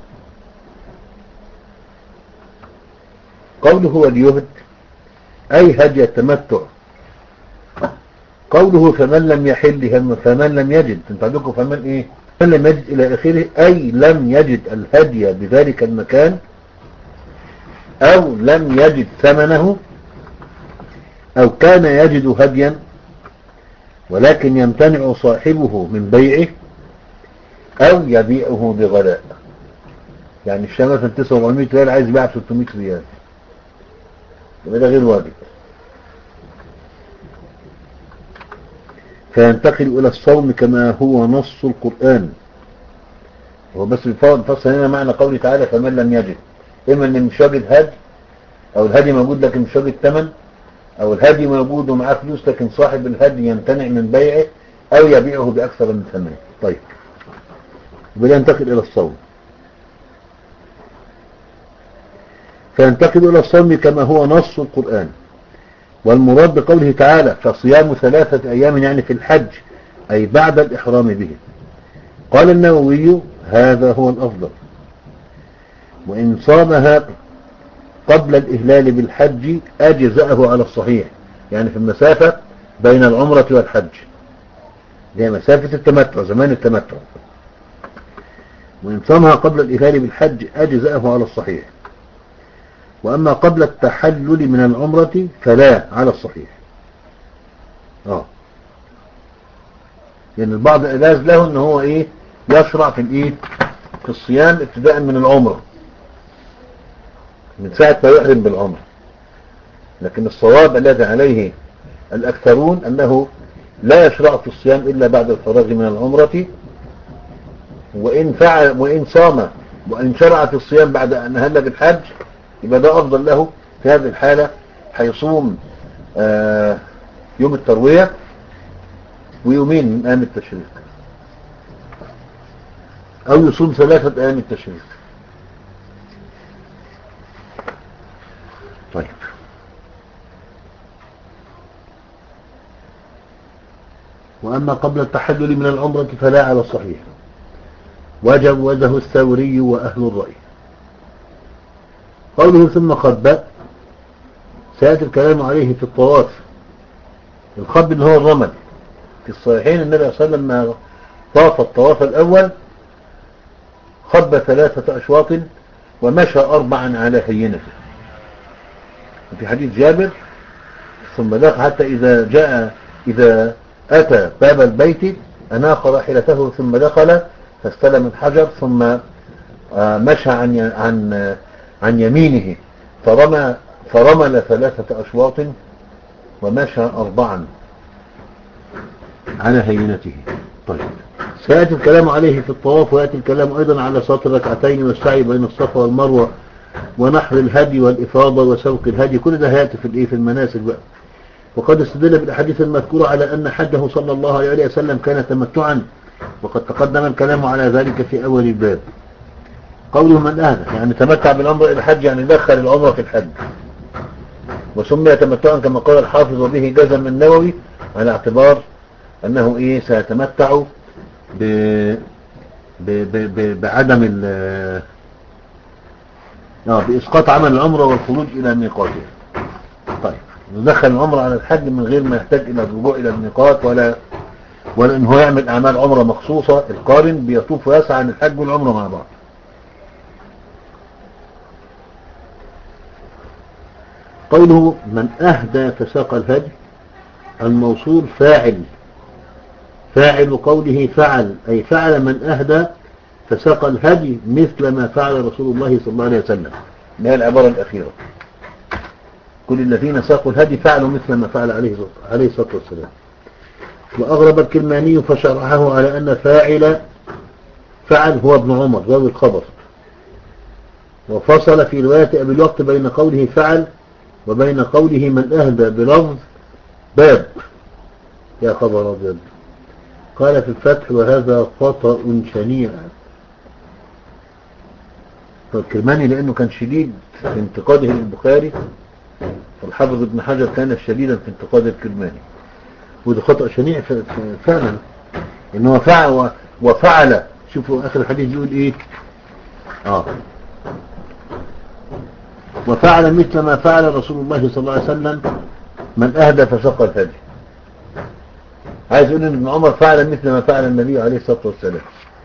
قوله وليهد أي هدي التمتع. قوله فمن لم يحل فمن لم يجد، انت عندكم فمن ايه من لم يجد الى اخره، اي لم يجد الهدي بذلك المكان او لم يجد ثمنه او كان يجد هديا ولكن يمتنع صاحبه من بيعه او يبيعه بغلاء. يعني الشام مثلا تسعة وأربعمائة ريال عايز يبيع ستمائة ريال، يبقى ده غير واجب. فينتقل إلى الصوم كما هو نص القرآن. هو بس بيفصل هنا معنى قوله تعالى فمن لم يجد، إما أن مش واجد هدي أو الهدي موجود لكن مش واجد ثمن، أو الهدي موجود ومعاه فلوس لكن صاحب الهدي يمتنع من بيعه أو يبيعه بأكثر من ثمنه. طيب يبقى ينتقل إلى الصوم. فينتقل إلى الصوم كما هو نص القرآن. والمراد بقوله تعالى فصيام ثلاثة أيام يعني في الحج أي بعد الإحرام به. قال النووي هذا هو الأفضل، وإن صامها قبل الإهلال بالحج أجزأه على الصحيح، يعني في المسافة بين العمرة والحج هي مسافة التمتع زمان التمتع، وإن صامها قبل الإهلال بالحج أجزأه على الصحيح. وأما قبل التحلل من العمرة فلا على الصحيح. اه لأن يعني البعض إجاز له أنه هو إيه يشرع في الإيه في الصيام ابتداء من العمرة من ساعة ما يحرم بالعمرة، لكن الصواب الذي عليه الأكثرون أنه لا يشرع في الصيام إلا بعد الفراغ من العمرة. وإن فعل وإن صام وإن شرع في الصيام بعد أن أهل بالحج يبقى ده أفضل له. في هذه الحالة هيصوم آه يوم التروية ويومين من أيام التشريق، أو يصوم ثلاثة أيام التشريق. طيب وأما قبل التحلل من العمرة فلا على الصحيح، وجوزه الثوري وأهل الرأي. قوله ثم خب، سيأتي الكلام عليه في الطواف. الخب اللي هو الرمل. في الصحيحين النبي صلى الله عليه وسلم لما طاف الطواف الأول خب ثلاثة أشواط ومشى أربعا على هينته. في حديث جابر ثم دخل حتى إذا جاء إذا أتى باب البيت أناخ راحلته ثم دخل فاستلم الحجر ثم مشى عن عن عن يمينه فرمى فرمل ثلاثة أشواط ومشى أربعا على هينته. طيب سيأتي الكلام عليه في الطواف، ويأتي الكلام أيضا على صلاة الركعتين والسعي بين الصفا والمروة ونحر الهدي والإفاضة وسوق الهدي. كل ده هيأتي في في المناسك بقى. وقد استدل بالأحاديث المذكورة على أن حجه صلى الله عليه وسلم كان تمتعا، وقد تقدم الكلام على ذلك في أول الباب. قوله من أهدى يعني تمتع بالعمرة إلى الحج، يعني دخل العمرة في الحج، وسمي تمتعا كما قال الحافظ وبه جزم النووي على اعتبار أنه إيه سيتمتع ب... ب... ب... ب... بعدم ال... آه بإسقاط عمل العمرة والخروج إلى ميقاته. طيب ندخل العمرة على الحج من غير ما يحتاج إلى الرجوع إلى الميقات ولا ولا إن هو يعمل أعمال عمرة مخصوصة. القارن بيطوف ويسعى عن الحج والعمرة مع بعض. قوله من أهدى فساق الهدي، الموصول فاعل فاعل قوله فعل، أي فعل من أهدى فساق الهدي مثل ما فعل رسول الله صلى الله عليه وسلم. ما هي العبارة الأخيرة؟ كل الذين ساقوا الهدي فعلوا مثل ما فعل عليه الصلاة والسلام. وأغرب الكلماني فشرحه على أن فاعل فعل هو ابن عمر راوي الخبر، وفصل في رواية أبي الوقت بين قوله فعل وبين قوله من أهدى بلفظ باب. يا خبر أبيض. قال في الفتح وهذا خطأ شنيع. فالكرماني لأنه كان شديد في انتقاده للبخاري، والحافظ ابن حجر كان شديدا في انتقاد الكرماني، وده خطأ شنيع فعلا. إنه فعل وفعل. شوفوا آخر الحديث يقول إيه؟ آه وفعل مثل ما فعل رسول الله صلى الله عليه وسلم من أهدى فسق الهدي. عايز يقول ان ابن عمر فعل مثل ما فعل النبي عليه الصلاة والسلام،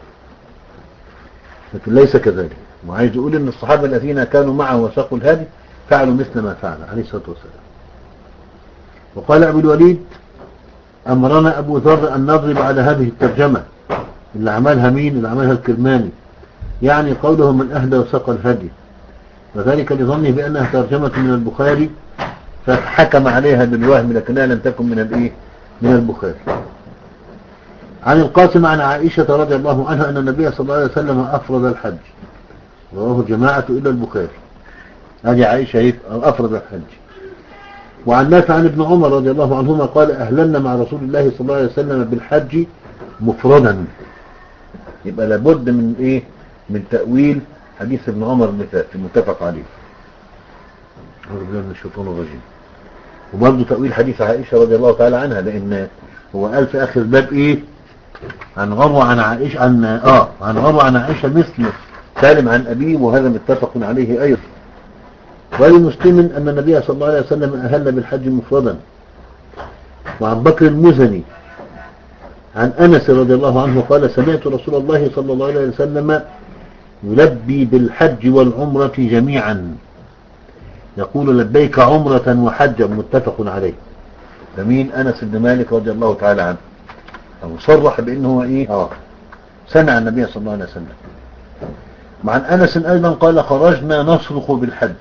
لكن ليس كذلك. وعايز يقول ان الصحابة الذين كانوا معه وساقوا الهدي فعلوا مثل ما فعل عليه الصلاة والسلام. وقال أبو الوليد أمرنا أبو ذر أن نضرب على هذه الترجمة. اللي عملها مين؟ اللي عملها الكرماني، يعني قوله من أهدى وساق الهدي، وذلك لظنه بأنها ترجمة من البخاري فحكم عليها بالوهم، لكنها لم تكن من الايه من البخاري. عن القاسم عن عائشة رضي الله عنها أن النبي صلى الله عليه وسلم أفرد الحج، رواه جماعة إلا البخاري. هذه عائشة أفرد الحج. وعن نافع عن ابن عمر رضي الله عنهما قال أهللنا مع رسول الله صلى الله عليه وسلم بالحج مفردا. يبقى لابد من إيه من تأويل حديث ابن عمر المثال المتفق عليه. أعوذ بالله من الشيطان الرجيم. وبرضه تأويل حديث عائشة رضي الله تعالى عنها، لأن هو قال في آخر الباب إيه عن غروة عن عائشة عن آه عن غروة عن عائشة مثل سالم عن أبيه، وهذا متفق عليه أيضا. ولمسلم أن النبي صلى الله عليه وسلم أهل بالحج مفردا. وعن بكر المزني عن أنس رضي الله عنه قال سمعت رسول الله صلى الله عليه وسلم يلبي بالحج والعمرة جميعا يقول لبيك عمرة وحجا، متفق عليه. فمين؟ أنس بن مالك رضي الله تعالى عنه، أو صرح بأنه إيه آه سمع النبي صلى الله عليه وسلم. وعن أنس أيضا قال خرجنا نصرخ بالحج،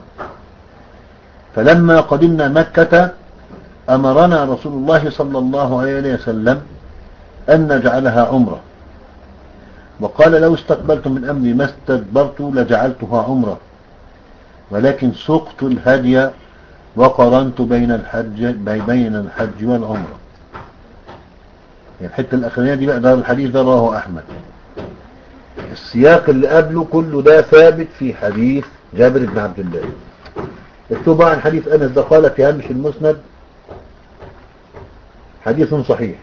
فلما قدمنا مكة أمرنا رسول الله صلى الله عليه وسلم أن نجعلها عمرة، وقال لو استقبلت من أمري ما استدبرت لجعلتها عمرة، ولكن سقت الهدي وقرنت بين الحج بين الحج والعمرة. يعني الحتة الأخرانية دي بقى، ده الحديث ده رواه أحمد. السياق اللي قبله كله ده ثابت في حديث جابر بن عبد الله. اكتبوا عن حديث أنس ده قال في هامش المسند حديث صحيح،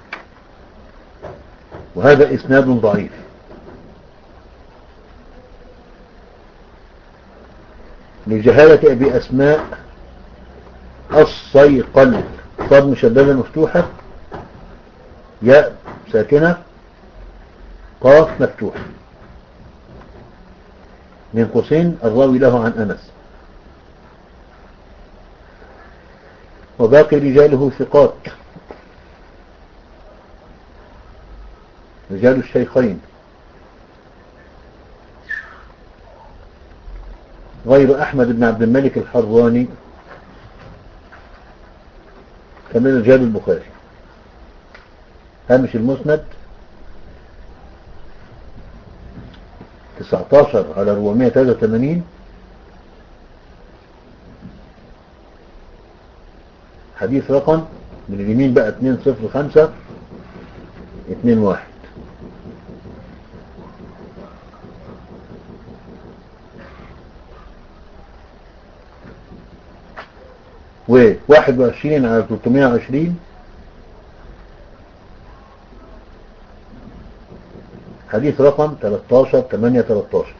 وهذا إسناد ضعيف. لجهالة أبي أسماء الصيقل. صاد مشددة مفتوحة، ياء ساكنة، قاف مفتوحة، من قوسين الراوي له عن أنس. وباقي رجاله ثقات، رجال الشيخين، غير أحمد بن عبد الملك الحراني كمان رجال البخاري. هامش المسند تسعة عشر على أربعمائة وثلاثة وثمانين، حديث رقم من اليمين بقى اثنين صفر خمسة اثنين واحد. وواحد وعشرين على ثلاثمائة وعشرين، حديث رقم ثلاثة عشر ثمانية ثلاثة عشر.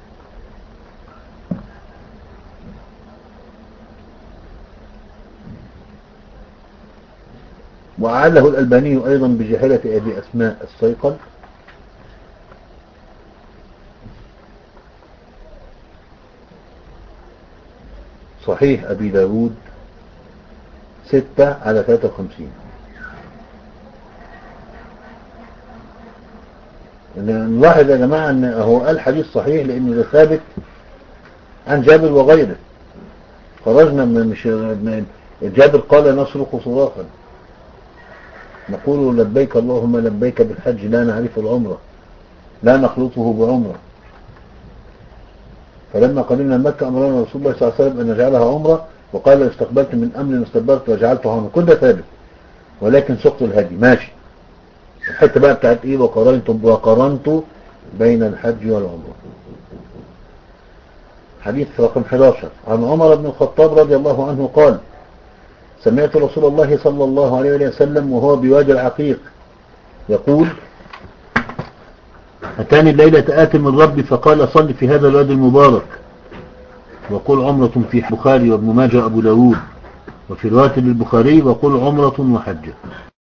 وأعله الألباني أيضا بجهالة أبي أسماء الصيقل. صحيح أبي داود ستة على ثلاثة وخمسين. نلاحظ يا جماعة أن هو قال حديث صحيح لأنه ده ثابت عن جابر وغيره. خرجنا من مش من جابر قال نصرخ صراخا نقول لبيك اللهم لبيك بالحج لا نعرف العمرة لا نخلطه بعمرة. فلما قدمنا مكة أمرنا رسول الله صلى الله عليه وسلم أن نجعلها عمرة، وقال استقبلت من أمر استدبرت وجعلته عمرة. كل ده ثابت، ولكن سقط الهدي ماشي. الحته بقى بتاعت ايه؟ وقارنت وقارنت بين الحج والعمره. حديث رقم أحد عشر عن عمر بن الخطاب رضي الله عنه قال سمعت رسول الله صلى الله عليه وسلم وهو بوادي العقيق يقول أتاني الليلة آت من ربي فقال صل في هذا الوادي المبارك وقل عمرة في البخاري وابن ماجه أبو داود، وفي رواية للبخاري وقل عمرة وحجة.